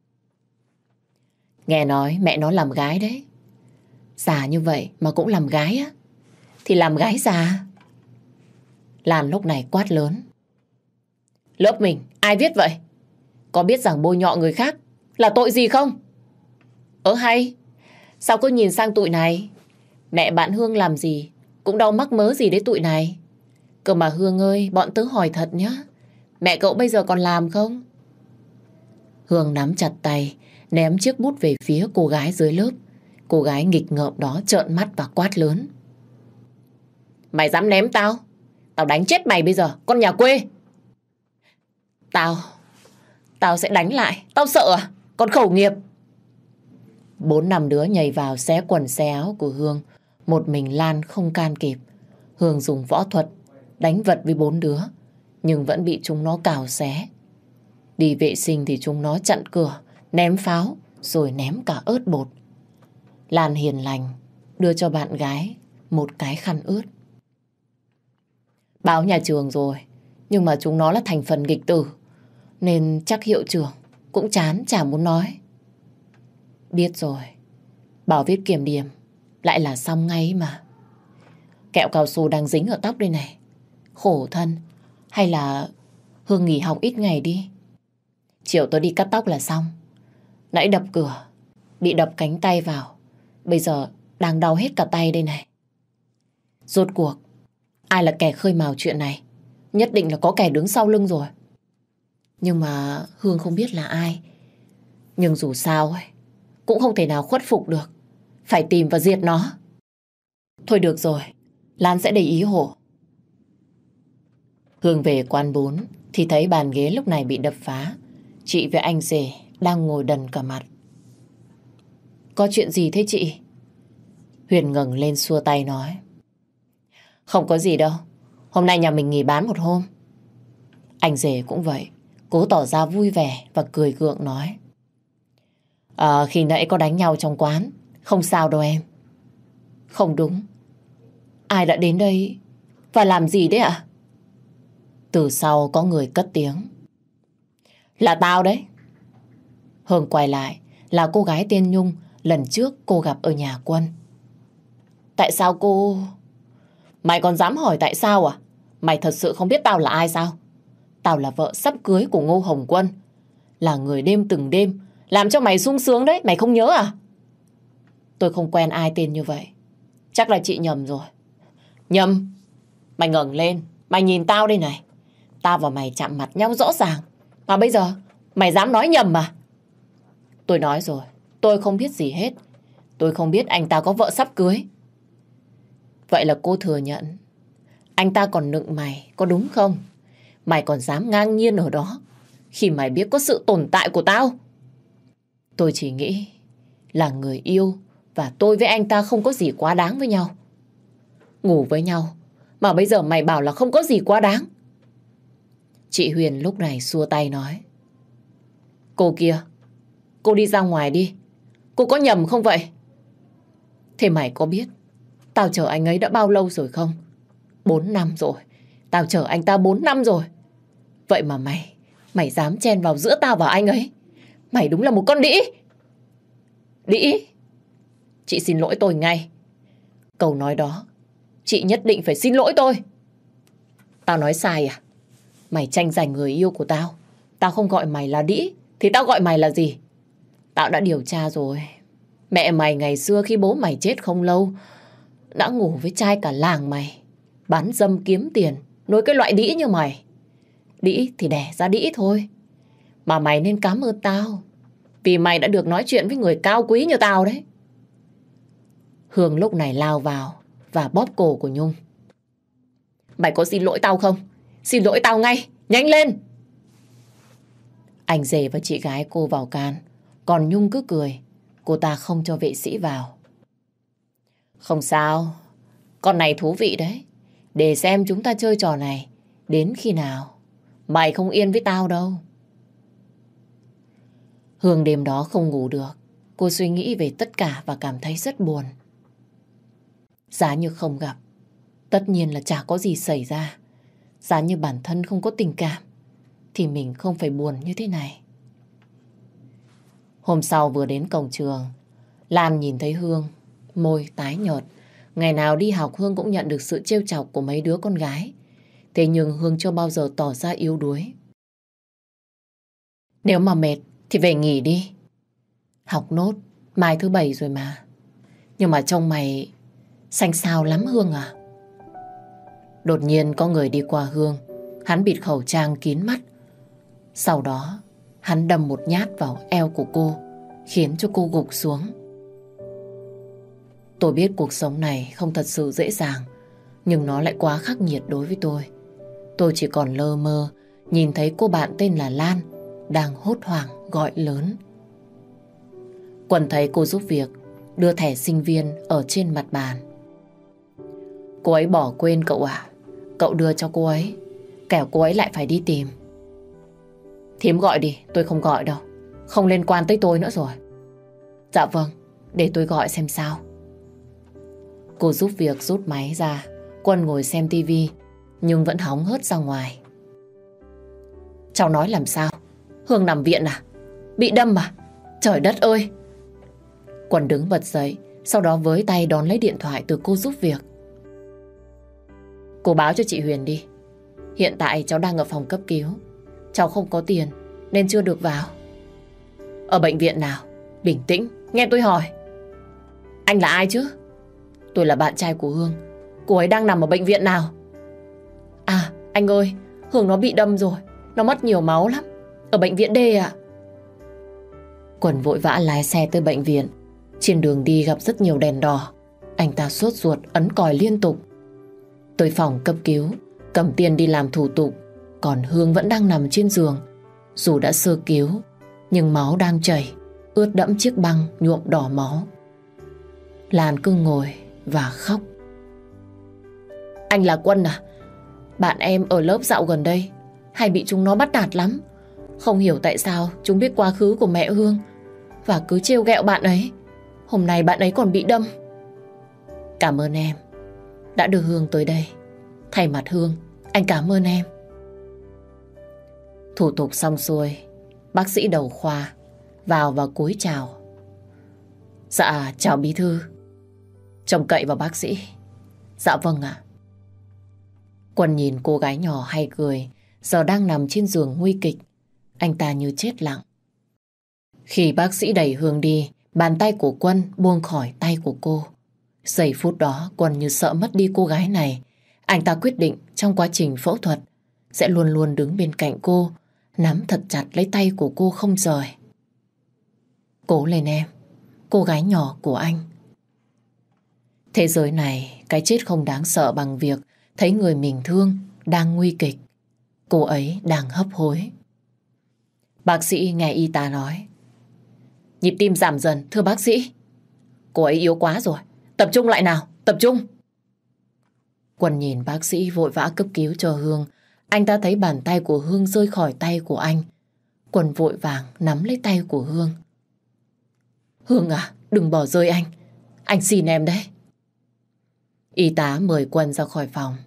Nghe nói mẹ nó làm gái đấy. Già như vậy mà cũng làm gái á? Thì làm gái già. Lan lúc này quát lớn. Lớp mình ai viết vậy? Có biết rằng bôi nhọ người khác là tội gì không? Hay, sao cứ nhìn sang tụi này? Mẹ bạn Hương làm gì cũng đâu mắc mớ gì đấy tụi này. Cơ mà Hương ơi, bọn tớ hỏi thật nhá, mẹ cậu bây giờ còn làm không? Hương nắm chặt tay, ném chiếc bút về phía cô gái dưới lớp. Cô gái nghịch ngợm đó trợn mắt và quát lớn. Mày dám ném tao? Tao đánh chết mày bây giờ, con nhà quê. Tao sẽ đánh lại. Tao sợ à? Con khẩu nghiệp. 4-5 đứa nhảy vào xé quần xé áo của Hương. Một mình Lan không can kịp. Hương dùng võ thuật đánh vật với 4 đứa, nhưng vẫn bị chúng nó cào xé. Đi vệ sinh thì chúng nó chặn cửa, ném pháo, rồi ném cả ớt bột. Lan hiền lành đưa cho bạn gái một cái khăn ướt. Báo nhà trường rồi, nhưng mà chúng nó là thành phần nghịch tử, nên chắc hiệu trưởng cũng chán chả muốn nói. Biết rồi, bảo viết kiểm điểm lại là xong ngay mà. Kẹo cao su đang dính ở tóc đây này. Khổ thân. Hay là Hương nghỉ học ít ngày đi. Chiều tôi đi cắt tóc là xong. Nãy đập cửa, bị đập cánh tay vào. Bây giờ đang đau hết cả tay đây này. Rốt cuộc ai là kẻ khơi mào chuyện này? Nhất định là có kẻ đứng sau lưng rồi. Nhưng mà Hương không biết là ai. Nhưng dù sao ấy, cũng không thể nào khuất phục được. Phải tìm và diệt nó. Thôi được rồi, Lan sẽ để ý Hổ. Hương về quán bún thì thấy bàn ghế lúc này bị đập phá. Chị với anh rể đang ngồi đần cả mặt. Có chuyện gì thế chị? Huyền ngẩng lên xua tay nói. Không có gì đâu. Hôm nay nhà mình nghỉ bán một hôm. Anh rể cũng vậy, cố tỏ ra vui vẻ và cười gượng nói. Khi nãy có đánh nhau trong quán. Không sao đâu em. Không đúng. Ai đã đến đây và làm gì đấy ạ? Từ sau có người cất tiếng. Là tao đấy. Hương quay lại là cô gái tên Nhung lần trước cô gặp ở nhà Quân. Tại sao cô... Mày còn dám hỏi tại sao à? Mày thật sự không biết tao là ai sao? Tao là vợ sắp cưới của Ngô Hồng Quân. Là người đêm từng đêm làm cho mày sung sướng đấy. Mày không nhớ à? Tôi không quen ai tên như vậy. Chắc là chị nhầm rồi. Nhầm? Mày ngẩng lên, mày nhìn tao đây này. Tao và mày chạm mặt nhau rõ ràng. Mà bây giờ mày dám nói nhầm à? Tôi nói rồi, tôi không biết gì hết. Tôi không biết anh ta có vợ sắp cưới. Vậy là cô thừa nhận anh ta còn nựng mày, có đúng không? Mày còn dám ngang nhiên ở đó khi mày biết có sự tồn tại của tao. Tôi chỉ nghĩ là người yêu và tôi với anh ta không có gì quá đáng với nhau. Ngủ với nhau mà bây giờ mày bảo là không có gì quá đáng. Chị Huyền lúc này xua tay nói. Cô kia, cô đi ra ngoài đi. Cô có nhầm không vậy? Thế mày có biết tao chờ anh ấy đã bao lâu rồi không? 4 năm rồi. Tao chờ anh ta 4 năm rồi. Vậy mà mày dám chen vào giữa tao và anh ấy. Mày đúng là một con đĩ. Đĩ? Chị xin lỗi tôi ngay. Câu nói đó, chị nhất định phải xin lỗi tôi. Tao nói sai à? Mày tranh giành người yêu của tao. Tao không gọi mày là đĩ, thì tao gọi mày là gì? Tao đã điều tra rồi. Mẹ mày ngày xưa khi bố mày chết không lâu, đã ngủ với trai cả làng mày. Bán dâm kiếm tiền, nuôi cái loại đĩ như mày. Đĩ thì đẻ ra đĩ thôi. Mà mày nên cảm ơn tao, vì mày đã được nói chuyện với người cao quý như tao đấy. Hương lúc này lao vào và bóp cổ của Nhung. Mày có xin lỗi tao không? Xin lỗi tao ngay, nhanh lên! Anh rể và chị gái cô vào can, còn Nhung cứ cười. Cô ta không cho vệ sĩ vào. Không sao, con này thú vị đấy. Để xem chúng ta chơi trò này đến khi nào. Mày không yên với tao đâu. Hương đêm đó không ngủ được. Cô suy nghĩ về tất cả và cảm thấy rất buồn. Giá như không gặp, tất nhiên là chả có gì xảy ra. Giá như bản thân không có tình cảm, thì mình không phải buồn như thế này. Hôm sau vừa đến cổng trường, Lan nhìn thấy Hương, môi tái nhợt. Ngày nào đi học Hương cũng nhận được sự trêu chọc của mấy đứa con gái. Thế nhưng Hương chưa bao giờ tỏ ra yếu đuối. Nếu mà mệt thì về nghỉ đi. Học nốt, mai thứ 7 rồi mà. Nhưng mà trông mày xanh xao lắm Hương à. Đột nhiên có người đi qua Hương. Hắn bịt khẩu trang kín mắt. Sau đó hắn đâm một nhát vào eo của cô, khiến cho cô gục xuống. Tôi biết cuộc sống này không thật sự dễ dàng, nhưng nó lại quá khắc nghiệt đối với tôi. Tôi chỉ còn lơ mơ nhìn thấy cô bạn tên là Lan đang hốt hoảng gọi lớn. Quân thấy cô giúp việc, đưa thẻ sinh viên ở trên mặt bàn. Cô ấy bỏ quên cậu à? Cậu đưa cho cô ấy, kẻo cô ấy lại phải đi tìm. Thím gọi đi, tôi không gọi đâu. Không liên quan tới tôi nữa rồi. Dạ vâng, để tôi gọi xem sao. Cô giúp việc rút máy ra. Quân ngồi xem tivi, nhưng vẫn hóng hớt ra ngoài. Cháu nói làm sao? Hương nằm viện à? Bị đâm à? Trời đất ơi! Quân đứng bật dậy, sau đó với tay đón lấy điện thoại từ cô giúp việc. Cô báo cho chị Huyền đi. Hiện tại cháu đang ở phòng cấp cứu. Cháu không có tiền nên chưa được vào. Ở bệnh viện nào? Bình tĩnh, nghe tôi hỏi. Anh là ai chứ? Tôi là bạn trai của Hương. Cô ấy đang nằm ở bệnh viện nào? À, anh ơi, Hương nó bị đâm rồi. Nó mất nhiều máu lắm. Ở bệnh viện D ạ. Quần vội vã lái xe tới bệnh viện. Trên đường đi gặp rất nhiều đèn đỏ. Anh ta sốt ruột ấn còi liên tục. Tới phòng cấp cứu, cầm tiền đi làm thủ tục. Còn Hương vẫn đang nằm trên giường. Dù đã sơ cứu, nhưng máu đang chảy, ướt đẫm chiếc băng nhuộm đỏ máu. Lan cứ ngồi và khóc. Anh là Quân à? Bạn em ở lớp dạo gần đây hay bị chúng nó bắt nạt lắm. Không hiểu tại sao chúng biết quá khứ của mẹ Hương và cứ trêu ghẹo bạn ấy. Hôm nay bạn ấy còn bị đâm. Cảm ơn em đã đưa Hương tới đây. Thay mặt Hương, anh cảm ơn em. Thủ tục xong xuôi, bác sĩ đầu khoa vào và cúi chào. Dạ, chào bí thư. Trông cậy vào bác sĩ. Dạ vâng ạ. Quân nhìn cô gái nhỏ hay cười, giờ đang nằm trên giường nguy kịch. Anh ta như chết lặng. Khi bác sĩ đẩy Hương đi, bàn tay của Quân buông khỏi tay của cô. Giây phút đó Quân như sợ mất đi cô gái này. Anh ta quyết định trong quá trình phẫu thuật sẽ luôn luôn đứng bên cạnh cô, nắm thật chặt lấy tay của cô không rời. Cố lên em, cô gái nhỏ của anh. Thế giới này, cái chết không đáng sợ bằng việc thấy người mình thương đang nguy kịch. Cô ấy đang hấp hối. Bác sĩ nghe y tá nói. Nhịp tim giảm dần, thưa bác sĩ. Cô ấy yếu quá rồi, tập trung lại nào, tập trung. Quân nhìn bác sĩ vội vã cấp cứu cho Hương. Anh ta thấy bàn tay của Hương rơi khỏi tay của anh. Quân vội vàng nắm lấy tay của Hương. Hương à, đừng bỏ rơi anh. Anh xin em đấy. Y tá mời Quân ra khỏi phòng.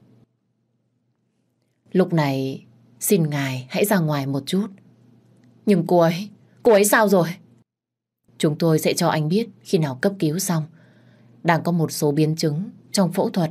Lúc này, xin ngài hãy ra ngoài một chút. Nhưng cô cô ấy sao rồi? Chúng tôi sẽ cho anh biết khi nào cấp cứu xong. Đang có một số biến chứng trong phẫu thuật.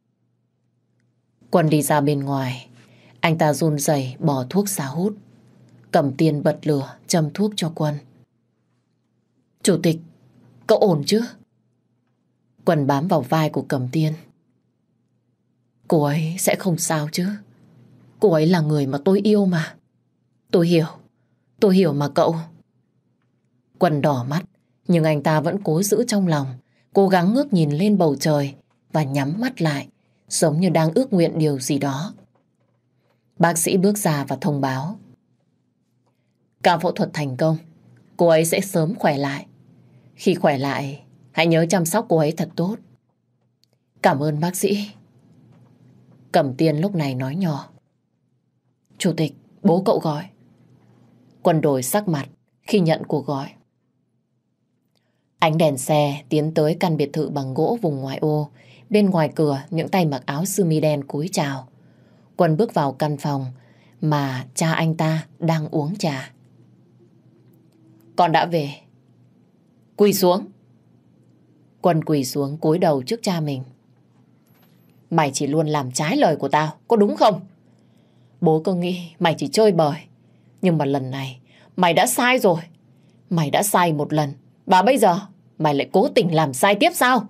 Quân đi ra bên ngoài. Anh ta run rẩy bỏ thuốc xà hút. Cẩm Tiên bật lửa châm thuốc cho Quân. Chủ tịch, cậu ổn chứ? Quân bám vào vai của Cẩm Tiên. Cô ấy sẽ không sao chứ. Cô ấy là người mà tôi yêu mà. Tôi hiểu mà cậu. Quân đỏ mắt, nhưng anh ta vẫn cố giữ trong lòng, cố gắng ngước nhìn lên bầu trời và nhắm mắt lại, giống như đang ước nguyện điều gì đó. Bác sĩ bước ra và thông báo. Ca phẫu thuật thành công, cô ấy sẽ sớm khỏe lại. Khi khỏe lại, hãy nhớ chăm sóc cô ấy thật tốt. Cảm ơn bác sĩ. Cẩm Tiên lúc này nói nhỏ. Chủ tịch, bố cậu gọi. Quân đổi sắc mặt khi nhận cuộc gọi. Ánh đèn xe tiến tới căn biệt thự bằng gỗ vùng ngoại ô. Bên ngoài cửa, những tay mặc áo sơ mi đen cúi chào. Quân bước vào căn phòng mà cha anh ta đang uống trà. Con đã về. Quỳ xuống. Quân quỳ xuống cúi đầu trước cha mình. Mày chỉ luôn làm trái lời của tao, có đúng không? Bố cứ nghĩ mày chỉ chơi bời. Nhưng mà lần này mày đã sai rồi. Mày đã sai một lần, và bây giờ mày lại cố tình làm sai tiếp sao?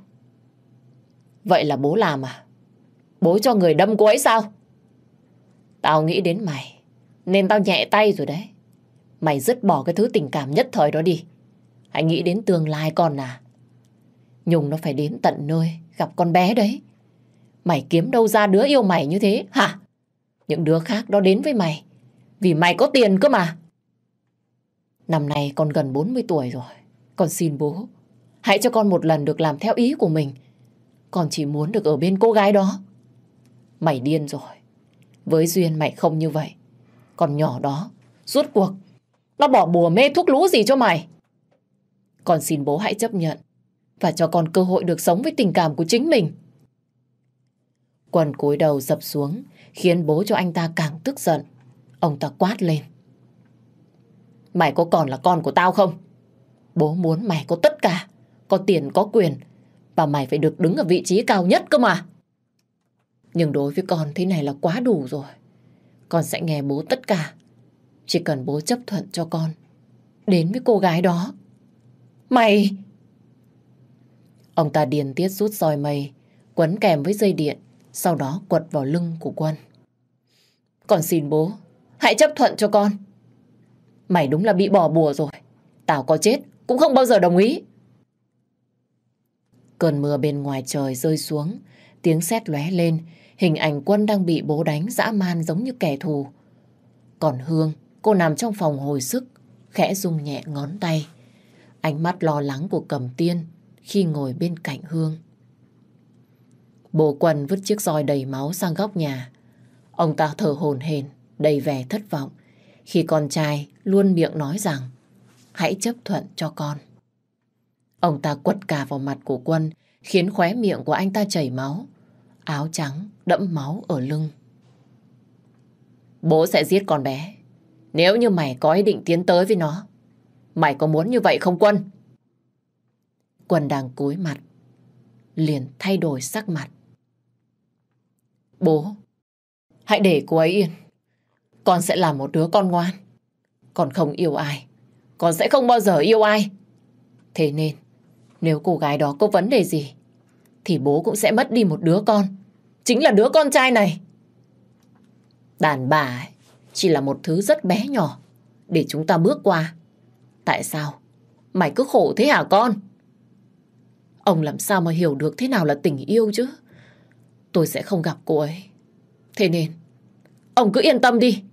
Vậy là bố làm à? Bố cho người đâm cô ấy sao? Tao nghĩ đến mày nên tao nhẹ tay rồi đấy. Mày dứt bỏ cái thứ tình cảm nhất thời đó đi. Hãy nghĩ đến tương lai con à. Nhung nó phải đến tận nơi gặp con bé đấy. Mày kiếm đâu ra đứa yêu mày như thế hả? Những đứa khác đó đến với mày vì mày có tiền cơ mà. Năm nay con gần 40 tuổi rồi. Con xin bố, hãy cho con một lần được làm theo ý của mình. Con chỉ muốn được ở bên cô gái đó. Mày điên rồi. Với Duyên mày không như vậy. Con nhỏ đó, rốt cuộc nó bỏ bùa mê thuốc lú gì cho mày? Con xin bố hãy chấp nhận và cho con cơ hội được sống với tình cảm của chính mình. Quân cúi đầu dập xuống, khiến bố cho anh ta càng tức giận. Ông ta quát lên. Mày có còn là con của tao không? Bố muốn mày có tất cả, có tiền, có quyền, và mày phải được đứng ở vị trí cao nhất cơ mà. Nhưng đối với con thế này là quá đủ rồi. Con sẽ nghe bố tất cả. Chỉ cần bố chấp thuận cho con đến với cô gái đó. Mày... Ông ta điên tiết rút roi mây, quấn kèm với dây điện, sau đó quật vào lưng của Quân. Con xin bố, hãy chấp thuận cho con. Mày đúng là bị bỏ bùa rồi. Tao có chết cũng không bao giờ đồng ý. Cơn mưa bên ngoài trời rơi xuống, tiếng sét lóe lên, hình ảnh Quân đang bị bố đánh dã man giống như kẻ thù. Còn Hương, cô nằm trong phòng hồi sức, khẽ rung nhẹ ngón tay. Ánh mắt lo lắng của Cẩm Tiên khi ngồi bên cạnh Hương. Bố Quân vứt chiếc roi đầy máu sang góc nhà. Ông ta thở hổn hển, đầy vẻ thất vọng khi con trai luôn miệng nói rằng hãy chấp thuận cho con. Ông ta quật cả vào mặt của Quân, khiến khóe miệng của anh ta chảy máu, áo trắng đẫm máu ở lưng. Bố sẽ giết con bé nếu như mày có ý định tiến tới với nó. Mày có muốn như vậy không Quân? Quân đang cúi mặt, liền thay đổi sắc mặt. Bố, hãy để cô ấy yên. Con sẽ là một đứa con ngoan. Con không yêu ai, con sẽ không bao giờ yêu ai. Thế nên, nếu cô gái đó có vấn đề gì, thì bố cũng sẽ mất đi một đứa con. Chính là đứa con trai này. Đàn bà ấy, chỉ là một thứ rất bé nhỏ để chúng ta bước qua. Tại sao mày cứ khổ thế hả con? Ông làm sao mà hiểu được thế nào là tình yêu chứ? Tôi sẽ không gặp cô ấy. Thế nên ông cứ yên tâm đi.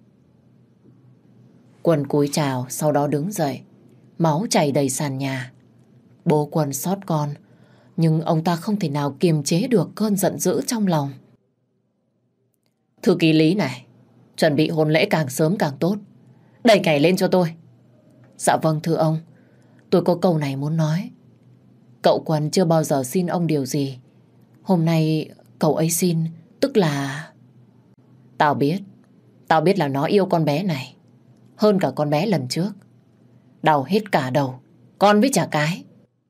Quân cúi chào, sau đó đứng dậy. Máu chảy đầy sàn nhà. Bố Quân xót con, nhưng ông ta không thể nào kiềm chế được cơn giận dữ trong lòng. Thư ký Lý này, chuẩn bị hôn lễ càng sớm càng tốt. Đẩy kẻ lên cho tôi. Dạ vâng thưa ông. Tôi có câu này muốn nói. Cậu Quân chưa bao giờ xin ông điều gì. Hôm nay cậu ấy xin, tức là... Tao biết là nó yêu con bé này hơn cả con bé lần trước. Đau hết cả đầu. Con với chả cái.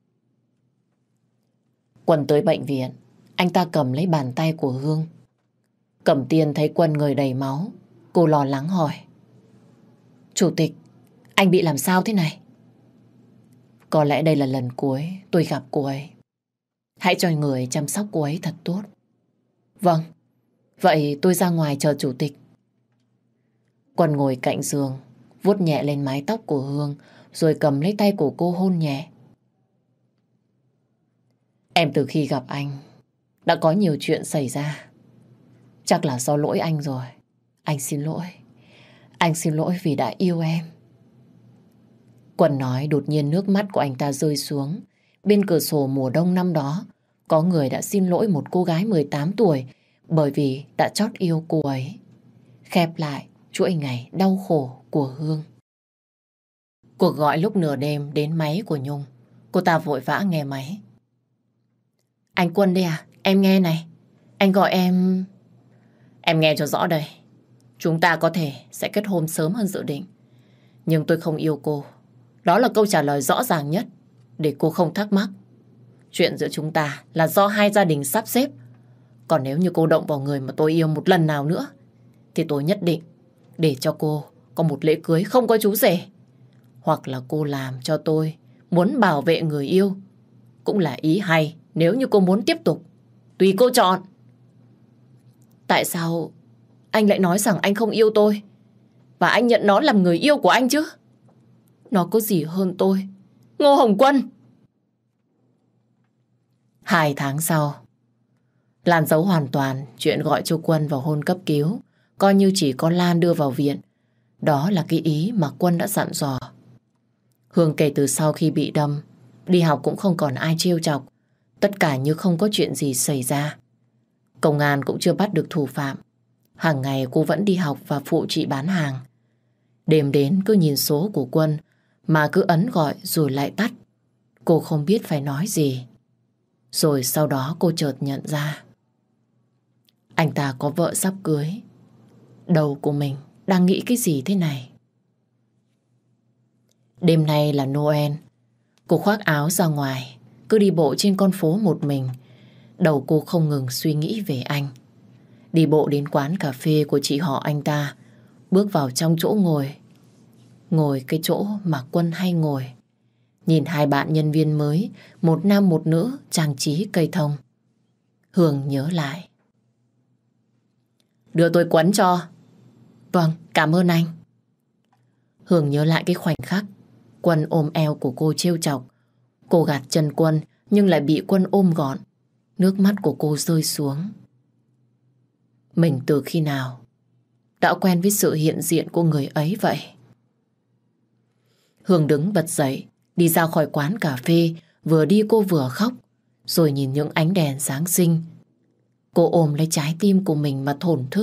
Quân tới bệnh viện. Anh ta cầm lấy bàn tay của Hương. Cẩm Tiên thấy Quân người đầy máu. Cô lo lắng hỏi. Chủ tịch, anh bị làm sao thế này? Có lẽ đây là lần cuối tôi gặp cô ấy. Hãy cho người chăm sóc cô ấy thật tốt. Vâng, vậy tôi ra ngoài chờ chủ tịch. Quân ngồi cạnh giường, vuốt nhẹ lên mái tóc của Hương, rồi cầm lấy tay của cô hôn nhẹ. Em từ khi gặp anh, đã có nhiều chuyện xảy ra. Chắc là do lỗi anh rồi. Anh xin lỗi. Anh xin lỗi vì đã yêu em. Quân nói đột nhiên nước mắt của anh ta rơi xuống. Bên cửa sổ mùa đông năm đó, có người đã xin lỗi một cô gái 18 tuổi bởi vì đã chót yêu cô ấy. Khép lại chuỗi ngày đau khổ của Hương. Cuộc gọi lúc nửa đêm đến máy của Nhung. Cô ta vội vã nghe máy. Anh Quân đây à? Em nghe này. Anh gọi em... Em nghe cho rõ đây. Chúng ta có thể sẽ kết hôn sớm hơn dự định. Nhưng tôi không yêu cô. Đó là câu trả lời rõ ràng nhất để cô không thắc mắc. Chuyện giữa chúng ta là do hai gia đình sắp xếp. Còn nếu như cô động vào người mà tôi yêu một lần nào nữa thì tôi nhất định để cho cô có một lễ cưới không có chú rể. Hoặc là cô làm cho tôi muốn bảo vệ người yêu. Cũng là ý hay nếu như cô muốn tiếp tục. Tùy cô chọn. Tại sao anh lại nói rằng anh không yêu tôi và anh nhận nó làm người yêu của anh chứ? Nó có gì hơn tôi, Ngô Hồng Quân? 2 tháng sau, Lan giấu hoàn toàn chuyện gọi cho Quân vào hôn cấp cứu, coi như chỉ có Lan đưa vào viện. Đó là cái ý mà Quân đã dặn dò. Hương kể từ sau khi bị đâm, đi học cũng không còn ai trêu chọc, tất cả như không có chuyện gì xảy ra. Công an cũng chưa bắt được thủ phạm. Hàng ngày cô vẫn đi học và phụ chị bán hàng. Đêm đến cứ nhìn số của Quân mà cứ ấn gọi rồi lại tắt. Cô không biết phải nói gì. Rồi sau đó cô chợt nhận ra anh ta có vợ sắp cưới. Đầu của mình đang nghĩ cái gì thế này? Đêm nay là Noel. Cô khoác áo ra ngoài, cứ đi bộ trên con phố một mình. Đầu cô không ngừng suy nghĩ về anh. Đi bộ đến quán cà phê của chị họ anh ta, bước vào trong chỗ ngồi. Ngồi cái chỗ mà Quân hay ngồi. Nhìn hai bạn nhân viên mới, một nam một nữ trang trí cây thông. Hương nhớ lại. Đưa tôi quấn cho. Vâng, cảm ơn anh. Hương nhớ lại cái khoảnh khắc Quân ôm eo của cô trêu chọc. Cô gạt chân Quân nhưng lại bị Quân ôm gọn. Nước mắt của cô rơi xuống. Mình từ khi nào đã quen với sự hiện diện của người ấy vậy? Hương đứng bật dậy, đi ra khỏi quán cà phê, vừa đi cô vừa khóc, rồi nhìn những ánh đèn Giáng sinh. Cô ôm lấy trái tim của mình mà thổn thức.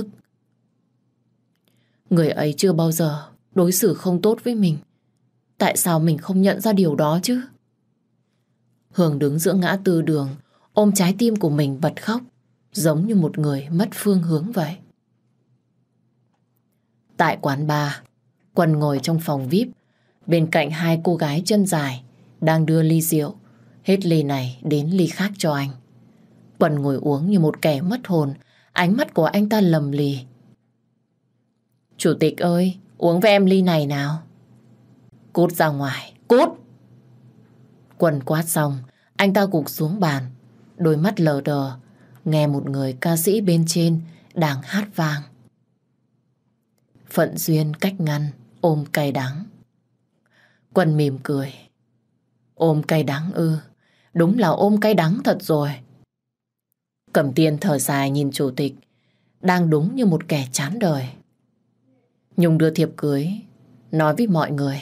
Người ấy chưa bao giờ đối xử không tốt với mình. Tại sao mình không nhận ra điều đó chứ? Hương đứng giữa ngã tư đường, ôm trái tim của mình bật khóc, giống như một người mất phương hướng vậy. Tại quán bar, Quân ngồi trong phòng VIP, bên cạnh hai cô gái chân dài đang đưa ly rượu, hết ly này đến ly khác cho anh. Quân ngồi uống như một kẻ mất hồn, ánh mắt của anh ta lầm lì. Chủ tịch ơi, uống với em ly này nào. Cút ra ngoài, cút! Quân quát xong, anh ta gục xuống bàn, đôi mắt lờ đờ, nghe một người ca sĩ bên trên đang hát vang. Phận duyên cách ngăn, ôm cay đắng. Quân mỉm cười. Ôm cay đắng ư? Đúng là ôm cay đắng thật rồi. Cẩm Tiên thở dài nhìn chủ tịch, đang đúng như một kẻ chán đời. Nhung đưa thiệp cưới, nói với mọi người.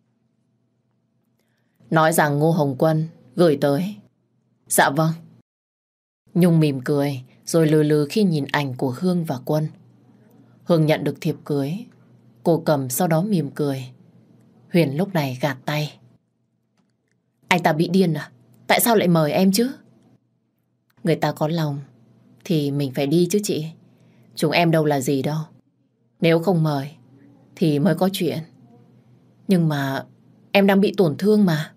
Nói rằng Ngô Hồng Quân gửi tới. Dạ vâng. Nhung mỉm cười, rồi lừ lừ khi nhìn ảnh của Hương và Quân. Hương nhận được thiệp cưới, cô cầm sau đó mỉm cười. Huyền lúc này gạt tay. Anh ta bị điên à? Tại sao lại mời em chứ? Người ta có lòng thì mình phải đi chứ chị. Chúng em đâu là gì đâu. Nếu không mời thì mới có chuyện. Nhưng mà em đang bị tổn thương mà.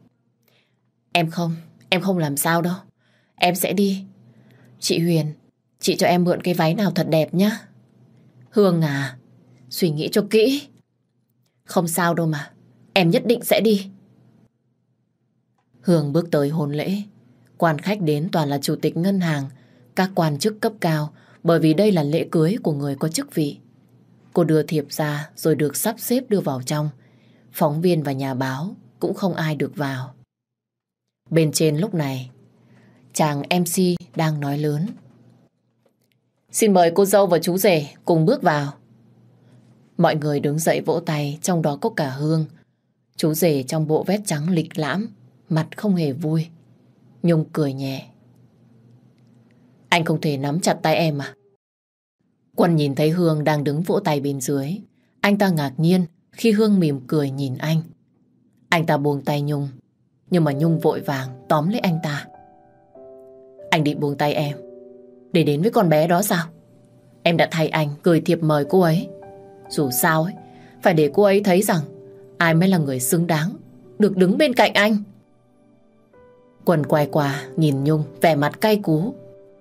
Em không làm sao đâu. Em sẽ đi. Chị Huyền, chị cho em mượn cái váy nào thật đẹp nhá. Hương à, suy nghĩ cho kỹ. Không sao đâu mà, em nhất định sẽ đi. Hương bước tới hôn lễ. Quan khách đến toàn là chủ tịch ngân hàng, các quan chức cấp cao, bởi vì đây là lễ cưới của người có chức vị. Cô đưa thiệp ra rồi được sắp xếp đưa vào trong. Phóng viên và nhà báo cũng không ai được vào. Bên trên lúc này, chàng MC đang nói lớn. Xin mời cô dâu và chú rể cùng bước vào. Mọi người đứng dậy vỗ tay, trong đó có cả Hương. Chú rể trong bộ vest trắng lịch lãm, mặt không hề vui. Nhung cười nhẹ. Anh không thể nắm chặt tay em à? Quân nhìn thấy Hương đang đứng vỗ tay bên dưới. Anh ta ngạc nhiên khi Hương mỉm cười nhìn anh. Anh ta buông tay Nhung, nhưng mà Nhung vội vàng tóm lấy anh ta. Anh định buông tay em để đến với con bé đó sao? Em đã thay anh gửi thiệp mời cô ấy. Dù sao ấy, phải để cô ấy thấy rằng ai mới là người xứng đáng được đứng bên cạnh anh. Quân quay qua nhìn Nhung vẻ mặt cay cú.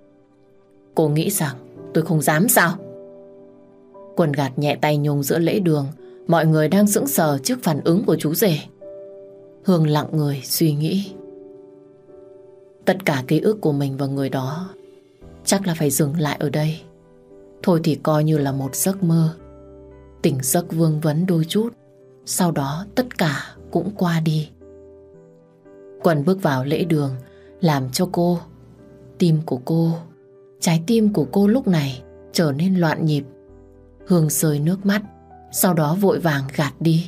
Cô nghĩ rằng tôi không dám sao? Quân gạt nhẹ tay Nhung giữa lễ đường. Mọi người đang sững sờ trước phản ứng của chú rể. Hương lặng người suy nghĩ. Tất cả ký ức của mình và người đó chắc là phải dừng lại ở đây. Thôi thì coi như là một giấc mơ. Tỉnh giấc vương vấn đôi chút, sau đó tất cả cũng qua đi. Quân bước vào lễ đường, làm cho cô, tim của cô, trái tim của cô lúc này trở nên loạn nhịp. Hương rơi nước mắt, sau đó vội vàng gạt đi.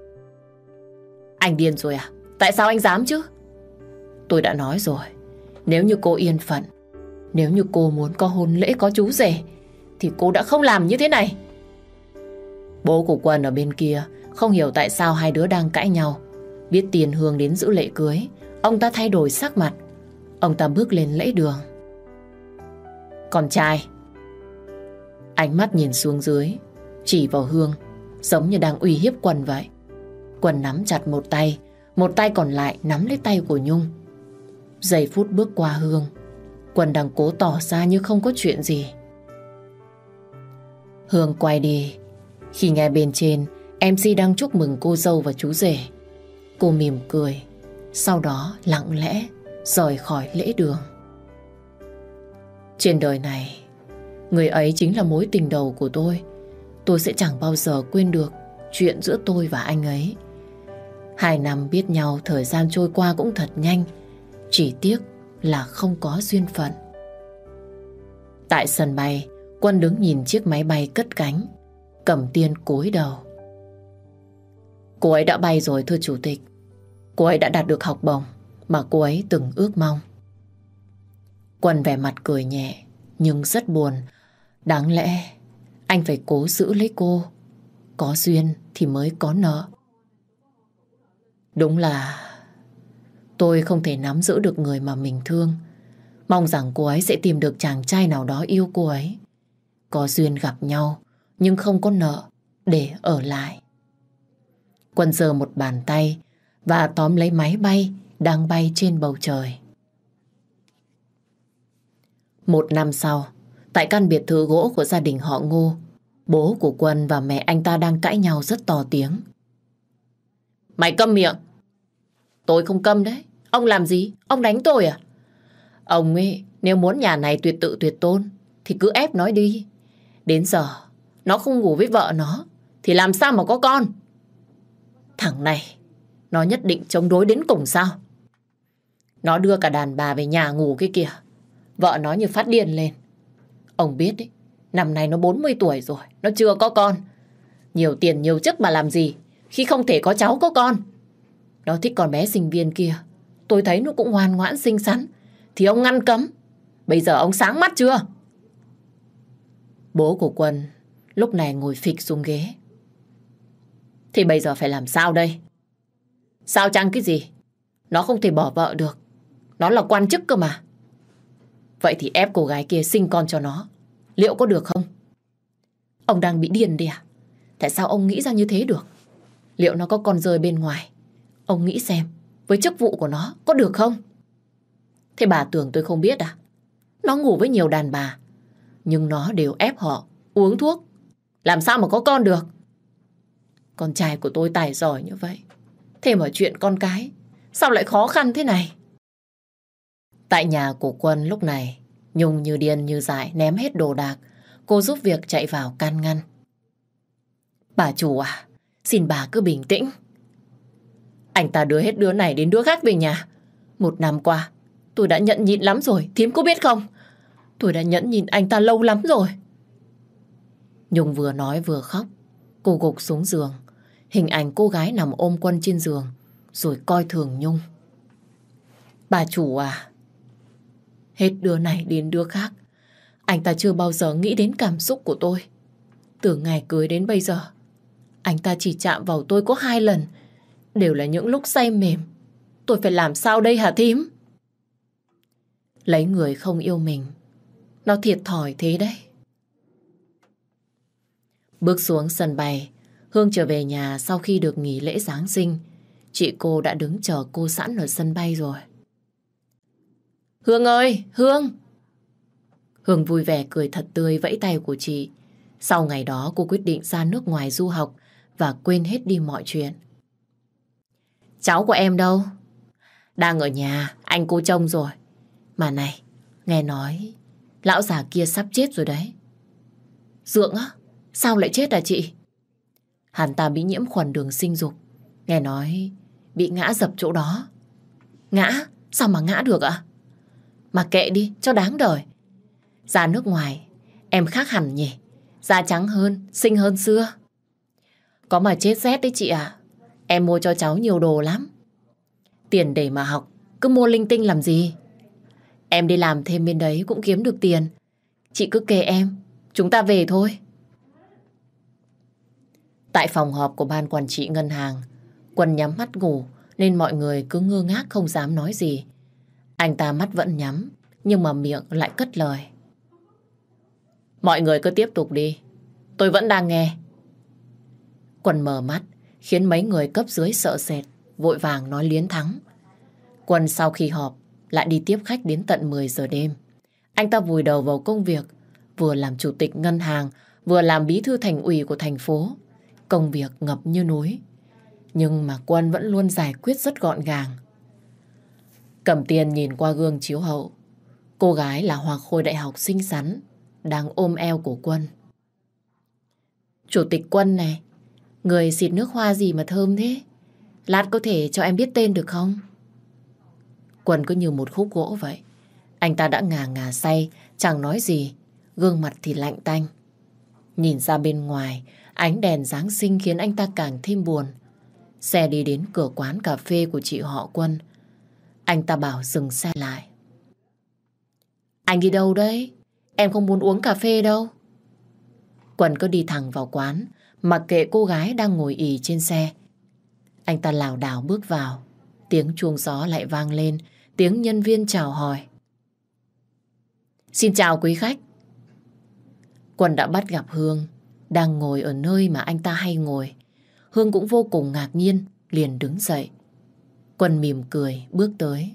Anh điên rồi à? Tại sao anh dám chứ? Tôi đã nói rồi, nếu như cô yên phận, nếu như cô muốn có hôn lễ có chú rể, thì cô đã không làm như thế này. Bố của Quân ở bên kia không hiểu tại sao hai đứa đang cãi nhau. Biết tiền Hương đến giữ lễ cưới, ông ta thay đổi sắc mặt. Ông ta bước lên lễ đường. Con trai. Ánh mắt nhìn xuống dưới, chỉ vào Hương, giống như đang uy hiếp Quân vậy. Quân nắm chặt một tay còn lại nắm lấy tay của Nhung. Giây phút bước qua Hương, Quân đang cố tỏ ra như không có chuyện gì. Hương quay đi. Khi nghe bên trên MC đang chúc mừng cô dâu và chú rể, cô mỉm cười, sau đó lặng lẽ rời khỏi lễ đường. Trên đời này, người ấy chính là mối tình đầu của tôi. Tôi sẽ chẳng bao giờ quên được chuyện giữa tôi và anh ấy. 2 năm biết nhau, thời gian trôi qua cũng thật nhanh. Chỉ tiếc là không có duyên phận. Tại sân bay, Quân đứng nhìn chiếc máy bay cất cánh. Cẩm Tiên cúi đầu. Cô ấy đã bay rồi thưa chủ tịch. Cô ấy đã đạt được học bổng mà cô ấy từng ước mong. Quân vẻ mặt cười nhẹ nhưng rất buồn. Đáng lẽ anh phải cố giữ lấy cô. Có duyên thì mới có nợ. Đúng là tôi không thể nắm giữ được người mà mình thương. Mong rằng cô ấy sẽ tìm được chàng trai nào đó yêu cô ấy. Có duyên gặp nhau nhưng không có nợ để ở lại. Quân giơ một bàn tay và tóm lấy máy bay đang bay trên bầu trời. 1 năm sau, tại căn biệt thự gỗ của gia đình họ Ngô, bố của Quân và mẹ anh ta đang cãi nhau rất to tiếng. Mày câm miệng! Tôi không câm đấy. Ông làm gì? Ông đánh tôi à? Ông ấy nếu muốn nhà này tuyệt tự tuyệt tôn thì cứ ép nó đi. Đến giờ nó không ngủ với vợ nó thì làm sao mà có con? Thằng này nó nhất định chống đối đến cùng sao? Nó đưa cả đàn bà về nhà ngủ cái kìa. Vợ nó như phát điên lên. Ông biết đấy, năm nay nó 40 tuổi rồi, nó chưa có con. Nhiều tiền nhiều chức mà làm gì khi không thể có cháu có con. Nó thích con bé sinh viên kia. Tôi thấy nó cũng ngoan ngoãn xinh xắn thì ông ngăn cấm. Bây giờ ông sáng mắt chưa? Bố của Quân lúc này ngồi phịch xuống ghế. Thì bây giờ phải làm sao đây? Sao chăng cái gì? Nó không thể bỏ vợ được. Nó là quan chức cơ mà. Vậy thì ép cô gái kia sinh con cho nó. Liệu có được không? Ông đang bị điên đi à? Tại sao ông nghĩ ra như thế được? Liệu nó có con rơi bên ngoài? Ông nghĩ xem, với chức vụ của nó có được không? Thế bà tưởng tôi không biết à? Nó ngủ với nhiều đàn bà, nhưng nó đều ép họ uống thuốc. Làm sao mà có con được? Con trai của tôi tài giỏi như vậy, thế mà chuyện con cái sao lại khó khăn thế này? Tại nhà của Quân lúc này, Nhung như điên như dại ném hết đồ đạc. Cô giúp việc chạy vào can ngăn. Bà chủ à, xin bà cứ bình tĩnh. Anh ta đưa hết đứa này đến đứa khác về nhà. 1 năm qua, tôi đã nhẫn nhịn lắm rồi, thím có biết không? Tôi đã nhẫn nhịn anh ta lâu lắm rồi. Nhung vừa nói vừa khóc. Cô gục xuống giường. Hình ảnh cô gái nằm ôm Quân trên giường, rồi coi thường Nhung. Bà chủ à, hết đứa này đến đứa khác, anh ta chưa bao giờ nghĩ đến cảm xúc của tôi. Từ ngày cưới đến bây giờ, anh ta chỉ chạm vào tôi có 2 lần, đều là những lúc say mềm. Tôi phải làm sao đây hả thím? Lấy người không yêu mình, nó thiệt thòi thế đấy. Bước xuống sân bay, Hương trở về nhà sau khi được nghỉ lễ Giáng sinh. Chị cô đã đứng chờ cô sẵn ở sân bay rồi. Hương ơi, Hương! Hương vui vẻ cười thật tươi vẫy tay của chị. Sau ngày đó cô quyết định ra nước ngoài du học và quên hết đi mọi chuyện. Cháu của em đâu? Đang ở nhà, anh cô trông rồi. Mà này, nghe nói lão già kia sắp chết rồi đấy. Dượng á? Sao lại chết à chị? Hắn ta bị nhiễm khuẩn đường sinh dục. Nghe nói bị ngã dập chỗ đó. Ngã? Sao mà ngã được ạ? Mà kệ đi, cho đáng đời. Ra nước ngoài, em khác hẳn nhỉ? Da trắng hơn, xinh hơn xưa. Có mà chết rét đấy chị à. Em mua cho cháu nhiều đồ lắm. Tiền để mà học, cứ mua linh tinh làm gì? Em đi làm thêm bên đấy cũng kiếm được tiền. Chị cứ kệ em, chúng ta về thôi. Tại phòng họp của ban quản trị ngân hàng, Quân nhắm mắt ngủ nên mọi người cứ ngơ ngác không dám nói gì. Anh ta mắt vẫn nhắm, nhưng mà miệng lại cất lời. Mọi người cứ tiếp tục đi, tôi vẫn đang nghe. Quân mở mắt, khiến mấy người cấp dưới sợ sệt, vội vàng nói liến thắng. Quân sau khi họp, lại đi tiếp khách đến tận 10 giờ đêm. Anh ta vùi đầu vào công việc, vừa làm chủ tịch ngân hàng, vừa làm bí thư thành ủy của thành phố. Công việc ngập như núi. Nhưng mà Quân vẫn luôn giải quyết rất gọn gàng. Cẩm Tiên nhìn qua gương chiếu hậu. Cô gái là hoa khôi đại học xinh xắn, đang ôm eo của Quân. Chủ tịch Quân này, người xịt nước hoa gì mà thơm thế? Lát có thể cho em biết tên được không? Quân cứ như một khúc gỗ vậy. Anh ta đã ngà ngà say, chẳng nói gì, gương mặt thì lạnh tanh. Nhìn ra bên ngoài, ánh đèn Giáng sinh khiến anh ta càng thêm buồn. Xe đi đến cửa quán cà phê của chị họ Quân. Anh ta bảo dừng xe lại. Anh đi đâu đấy? Em không muốn uống cà phê đâu. Quân cứ đi thẳng vào quán, mặc kệ cô gái đang ngồi ì trên xe. Anh ta lảo đảo bước vào. Tiếng chuông gió lại vang lên, tiếng nhân viên chào hỏi. Xin chào quý khách. Quân đã bắt gặp Hương, đang ngồi ở nơi mà anh ta hay ngồi. Hương cũng vô cùng ngạc nhiên, liền đứng dậy. Quân mỉm cười, bước tới.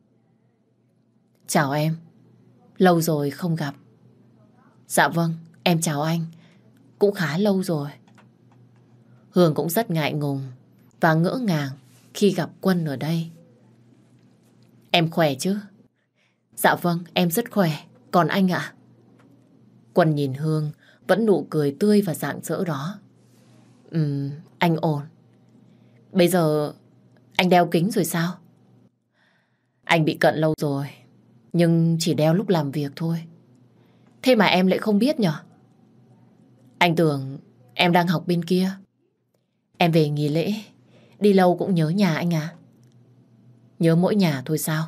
Chào em, lâu rồi không gặp. Dạ vâng, em chào anh, cũng khá lâu rồi. Hương cũng rất ngại ngùng và ngỡ ngàng khi gặp Quân ở đây. Em khỏe chứ? Dạ vâng, em rất khỏe, còn anh ạ? Quân nhìn Hương, vẫn nụ cười tươi và rạng rỡ đó. Anh ổn. Bây giờ anh đeo kính rồi sao? Anh bị cận lâu rồi, nhưng chỉ đeo lúc làm việc thôi. Thế mà em lại không biết nhở? Anh tưởng em đang học bên kia. Em về nghỉ lễ, đi lâu cũng nhớ nhà anh à? Nhớ mỗi nhà thôi sao?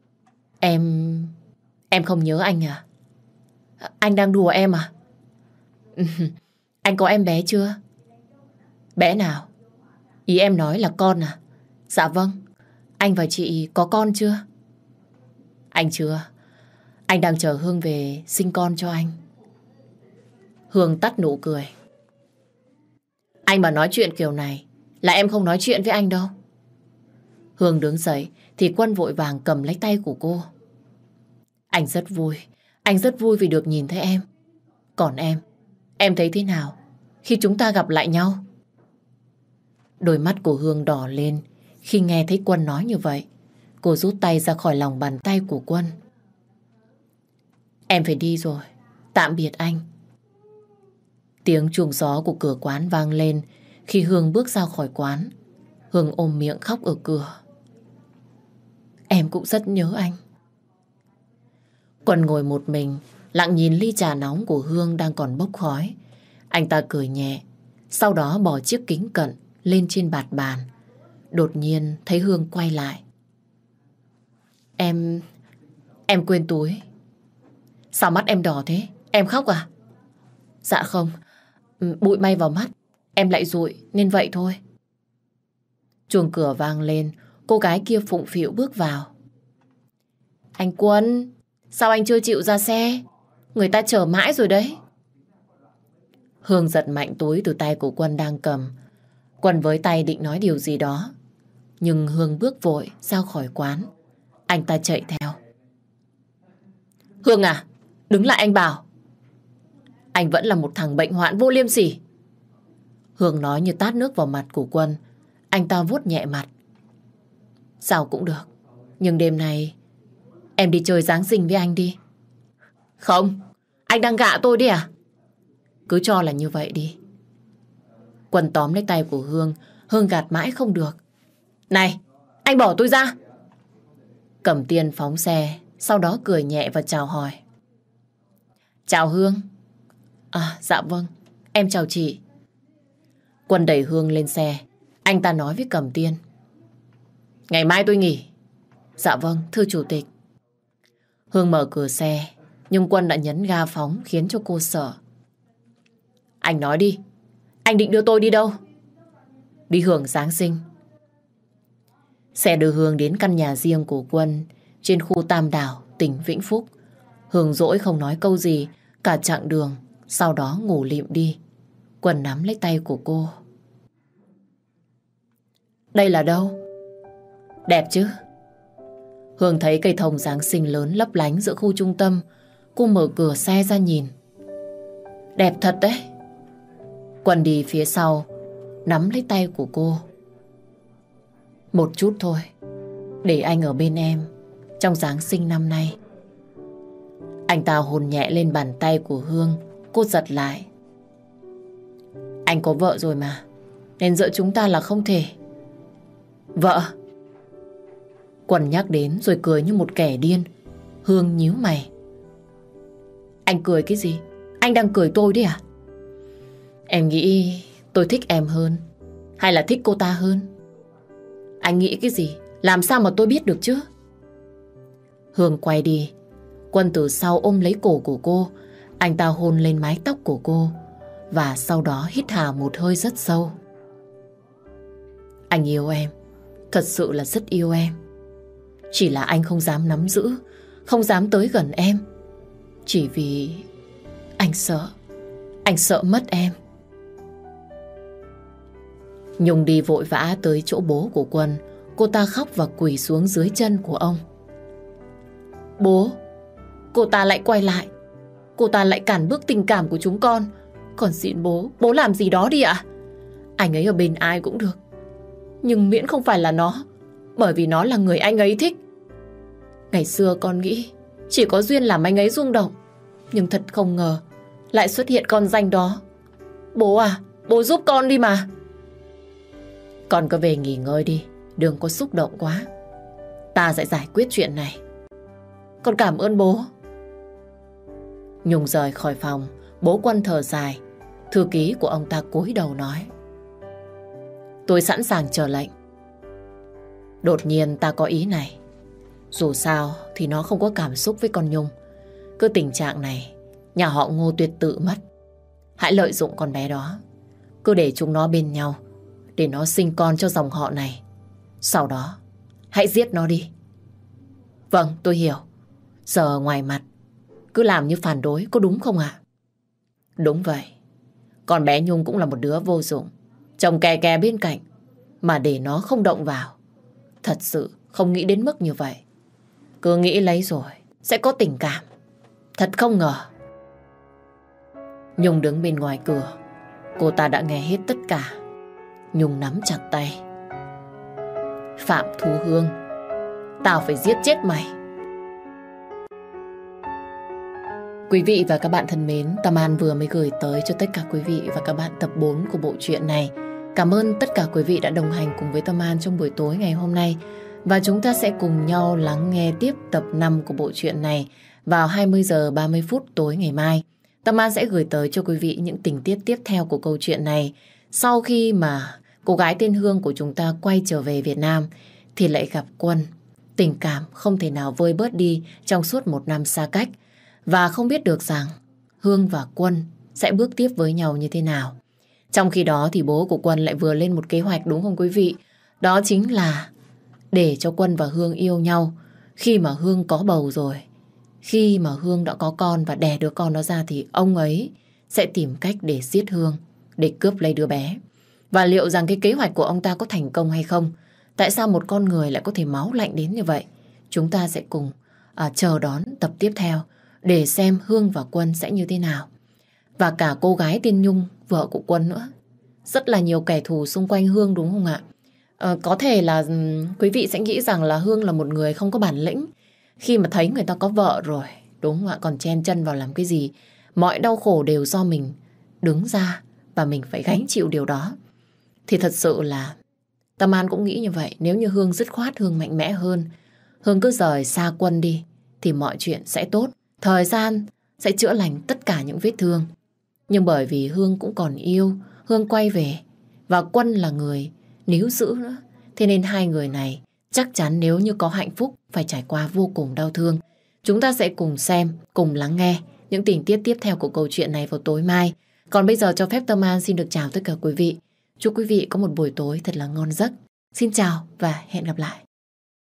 Em không nhớ anh à? Anh đang đùa em à? Anh có em bé chưa? Bé nào? Ý em nói là con à? Dạ vâng. Anh và chị có con chưa? Anh chưa. Anh đang chờ Hương về sinh con cho anh. Hương tắt nụ cười. Anh mà nói chuyện kiểu này là em không nói chuyện với anh đâu. Hương đứng dậy thì Quân vội vàng cầm lấy tay của cô. Anh rất vui. Anh rất vui vì được nhìn thấy em. Còn em thấy thế nào khi chúng ta gặp lại nhau? Đôi mắt của Hương đỏ lên khi nghe thấy Quân nói như vậy. Cô rút tay ra khỏi lòng bàn tay của Quân. Em phải đi rồi. Tạm biệt anh. Tiếng chuông gió của cửa quán vang lên khi Hương bước ra khỏi quán. Hương ôm miệng khóc ở cửa. Em cũng rất nhớ anh. Quân ngồi một mình, lặng nhìn ly trà nóng của Hương đang còn bốc khói. Anh ta cười nhẹ, sau đó bỏ chiếc kính cận lên trên bạt bàn. Đột nhiên thấy Hương quay lại. Em quên túi. Sao mắt em đỏ thế? Em khóc à? Dạ không, bụi may vào mắt, em lại dụi nên vậy thôi. Chuông cửa vang lên, cô gái kia phụng phịu bước vào. Anh Quân, sao anh chưa chịu ra xe? Người ta chờ mãi rồi đấy. Hương giật mạnh túi từ tay của Quân đang cầm. Quân với tay định nói điều gì đó, nhưng Hương bước vội ra khỏi quán. Anh ta chạy theo. Hương à, đứng lại anh bảo. Anh vẫn là một thằng bệnh hoạn vô liêm sỉ. Hương nói như tát nước vào mặt của Quân. Anh ta vuốt nhẹ mặt. Sao cũng được, nhưng đêm nay em đi chơi Giáng sinh với anh đi. Không, anh đang gạ tôi đi à? Cứ cho là như vậy đi. Quân tóm lấy tay của Hương. Hương gạt mãi không được. Này, anh bỏ tôi ra. Cẩm Tiên phóng xe, sau đó cười nhẹ và chào hỏi. Chào Hương. À, dạ vâng, em chào chị. Quân đẩy Hương lên xe. Anh ta nói với Cẩm Tiên. Ngày mai tôi nghỉ. Dạ vâng, thưa chủ tịch. Hương mở cửa xe, nhưng Quân đã nhấn ga phóng khiến cho cô sợ. Anh nói đi, anh định đưa tôi đi đâu? Đi hưởng Giáng sinh. Xe đưa Hương đến căn nhà riêng của Quân trên khu Tam Đảo, tỉnh Vĩnh Phúc. Hương dỗi không nói câu gì cả chặng đường, sau đó ngủ lịm đi. Quân nắm lấy tay của cô. Đây là đâu? Đẹp chứ? Hương thấy cây thông Giáng sinh lớn lấp lánh giữa khu trung tâm. Cô mở cửa xe ra nhìn. Đẹp thật đấy. Quân đi phía sau, nắm lấy tay của cô. Một chút thôi, để anh ở bên em trong Giáng sinh năm nay. Anh ta hôn nhẹ lên bàn tay của Hương. Cô giật lại. Anh có vợ rồi mà, nên giữa chúng ta là không thể. Vợ? Quân nhắc đến rồi cười như một kẻ điên. Hương nhíu mày. Anh cười cái gì? Anh đang cười tôi đấy à? Em nghĩ tôi thích em hơn, hay là thích cô ta hơn? Anh nghĩ cái gì? Làm sao mà tôi biết được chứ? Hương quay đi. Quân từ sau ôm lấy cổ của cô. Anh ta hôn lên mái tóc của cô, và sau đó hít hà một hơi rất sâu. Anh yêu em, thật sự là rất yêu em. Chỉ là anh không dám nắm giữ, không dám tới gần em. Chỉ vì anh sợ mất em. Nhung đi vội vã tới chỗ bố của Quân. Cô ta khóc và quỳ xuống dưới chân của ông. Bố, cô ta lại quay lại. Cô ta lại cản bước tình cảm của chúng con. Còn xin bố làm gì đó đi ạ. Anh ấy ở bên ai cũng được, nhưng miễn không phải là nó, bởi vì nó là người anh ấy thích. Ngày xưa con nghĩ chỉ có duyên làm anh ấy rung động, nhưng thật không ngờ lại xuất hiện con danh đó. Bố à, bố giúp con đi mà. Con cứ về nghỉ ngơi đi, đừng có xúc động quá. Ta sẽ giải quyết chuyện này. Con cảm ơn bố. Nhung rời khỏi phòng. Bố Quân thở dài. Thư ký của ông ta cúi đầu nói. Tôi sẵn sàng chờ lệnh. Đột nhiên ta có ý này. Dù sao thì nó không có cảm xúc với con Nhung. Cứ tình trạng này, nhà họ Ngô tuyệt tự mất. Hãy lợi dụng con bé đó. Cứ để chúng nó bên nhau, để nó sinh con cho dòng họ này. Sau đó hãy giết nó đi. Vâng, tôi hiểu. Giờ ngoài mặt cứ làm như phản đối, có đúng không ạ? Đúng vậy. Con bé Nhung cũng là một đứa vô dụng, chồng kè kè bên cạnh, mà để nó không động vào Thật sự không nghĩ đến mức như vậy. Cứ nghĩ lấy rồi sẽ có tình cảm. Thật không ngờ. Nhung đứng bên ngoài cửa. Cô ta đã nghe hết tất cả. Nhung nắm chặt tay. Phạm Thu Hương, tao phải giết chết mày. Quý vị và các bạn thân mến, Tâm An vừa mới gửi tới cho tất cả quý vị và các bạn tập 4 của bộ truyện này. Cảm ơn tất cả quý vị đã đồng hành cùng với Tâm An trong buổi tối ngày hôm nay. Và chúng ta sẽ cùng nhau lắng nghe tiếp tập 5 của bộ truyện này vào 20 giờ 30 phút tối ngày mai. Tâm An sẽ gửi tới cho quý vị những tình tiết tiếp theo của câu chuyện này. Sau khi mà cô gái tên Hương của chúng ta quay trở về Việt Nam thì lại gặp Quân. Tình cảm không thể nào vơi bớt đi trong suốt 1 năm xa cách. Và không biết được rằng Hương và Quân sẽ bước tiếp với nhau như thế nào. Trong khi đó thì bố của Quân lại vừa lên một kế hoạch, đúng không quý vị? Đó chính là để cho Quân và Hương yêu nhau. Khi mà Hương có bầu rồi, khi mà Hương đã có con và đẻ đứa con đó ra thì ông ấy sẽ tìm cách để giết Hương, để cướp lấy đứa bé. Và liệu rằng cái kế hoạch của ông ta có thành công hay không? Tại sao một con người lại có thể máu lạnh đến như vậy? Chúng ta sẽ cùng chờ đón tập tiếp theo để xem Hương và Quân sẽ như thế nào. Và cả cô gái tên Nhung, vợ của Quân nữa. Rất là nhiều kẻ thù xung quanh Hương, đúng không ạ? Có thể là quý vị sẽ nghĩ rằng là Hương là một người không có bản lĩnh khi mà thấy người ta có vợ rồi, đúng không ạ? Còn chen chân vào làm cái gì? Mọi đau khổ đều do mình đứng ra và mình phải gánh chịu điều đó. Thì thật sự là Tâm An cũng nghĩ như vậy. Nếu như Hương dứt khoát, Hương mạnh mẽ hơn, Hương cứ rời xa Quân đi thì mọi chuyện sẽ tốt. Thời gian sẽ chữa lành tất cả những vết thương. Nhưng bởi vì Hương cũng còn yêu, Hương quay về và Quân là người níu giữ nữa. Thế nên hai người này chắc chắn nếu như có hạnh phúc phải trải qua vô cùng đau thương. Chúng ta sẽ cùng xem, cùng lắng nghe những tình tiết tiếp theo của câu chuyện này vào tối mai. Còn bây giờ cho phép Tâm An xin được chào tất cả quý vị. Chúc quý vị có một buổi tối thật là ngon giấc. Xin chào và hẹn gặp lại.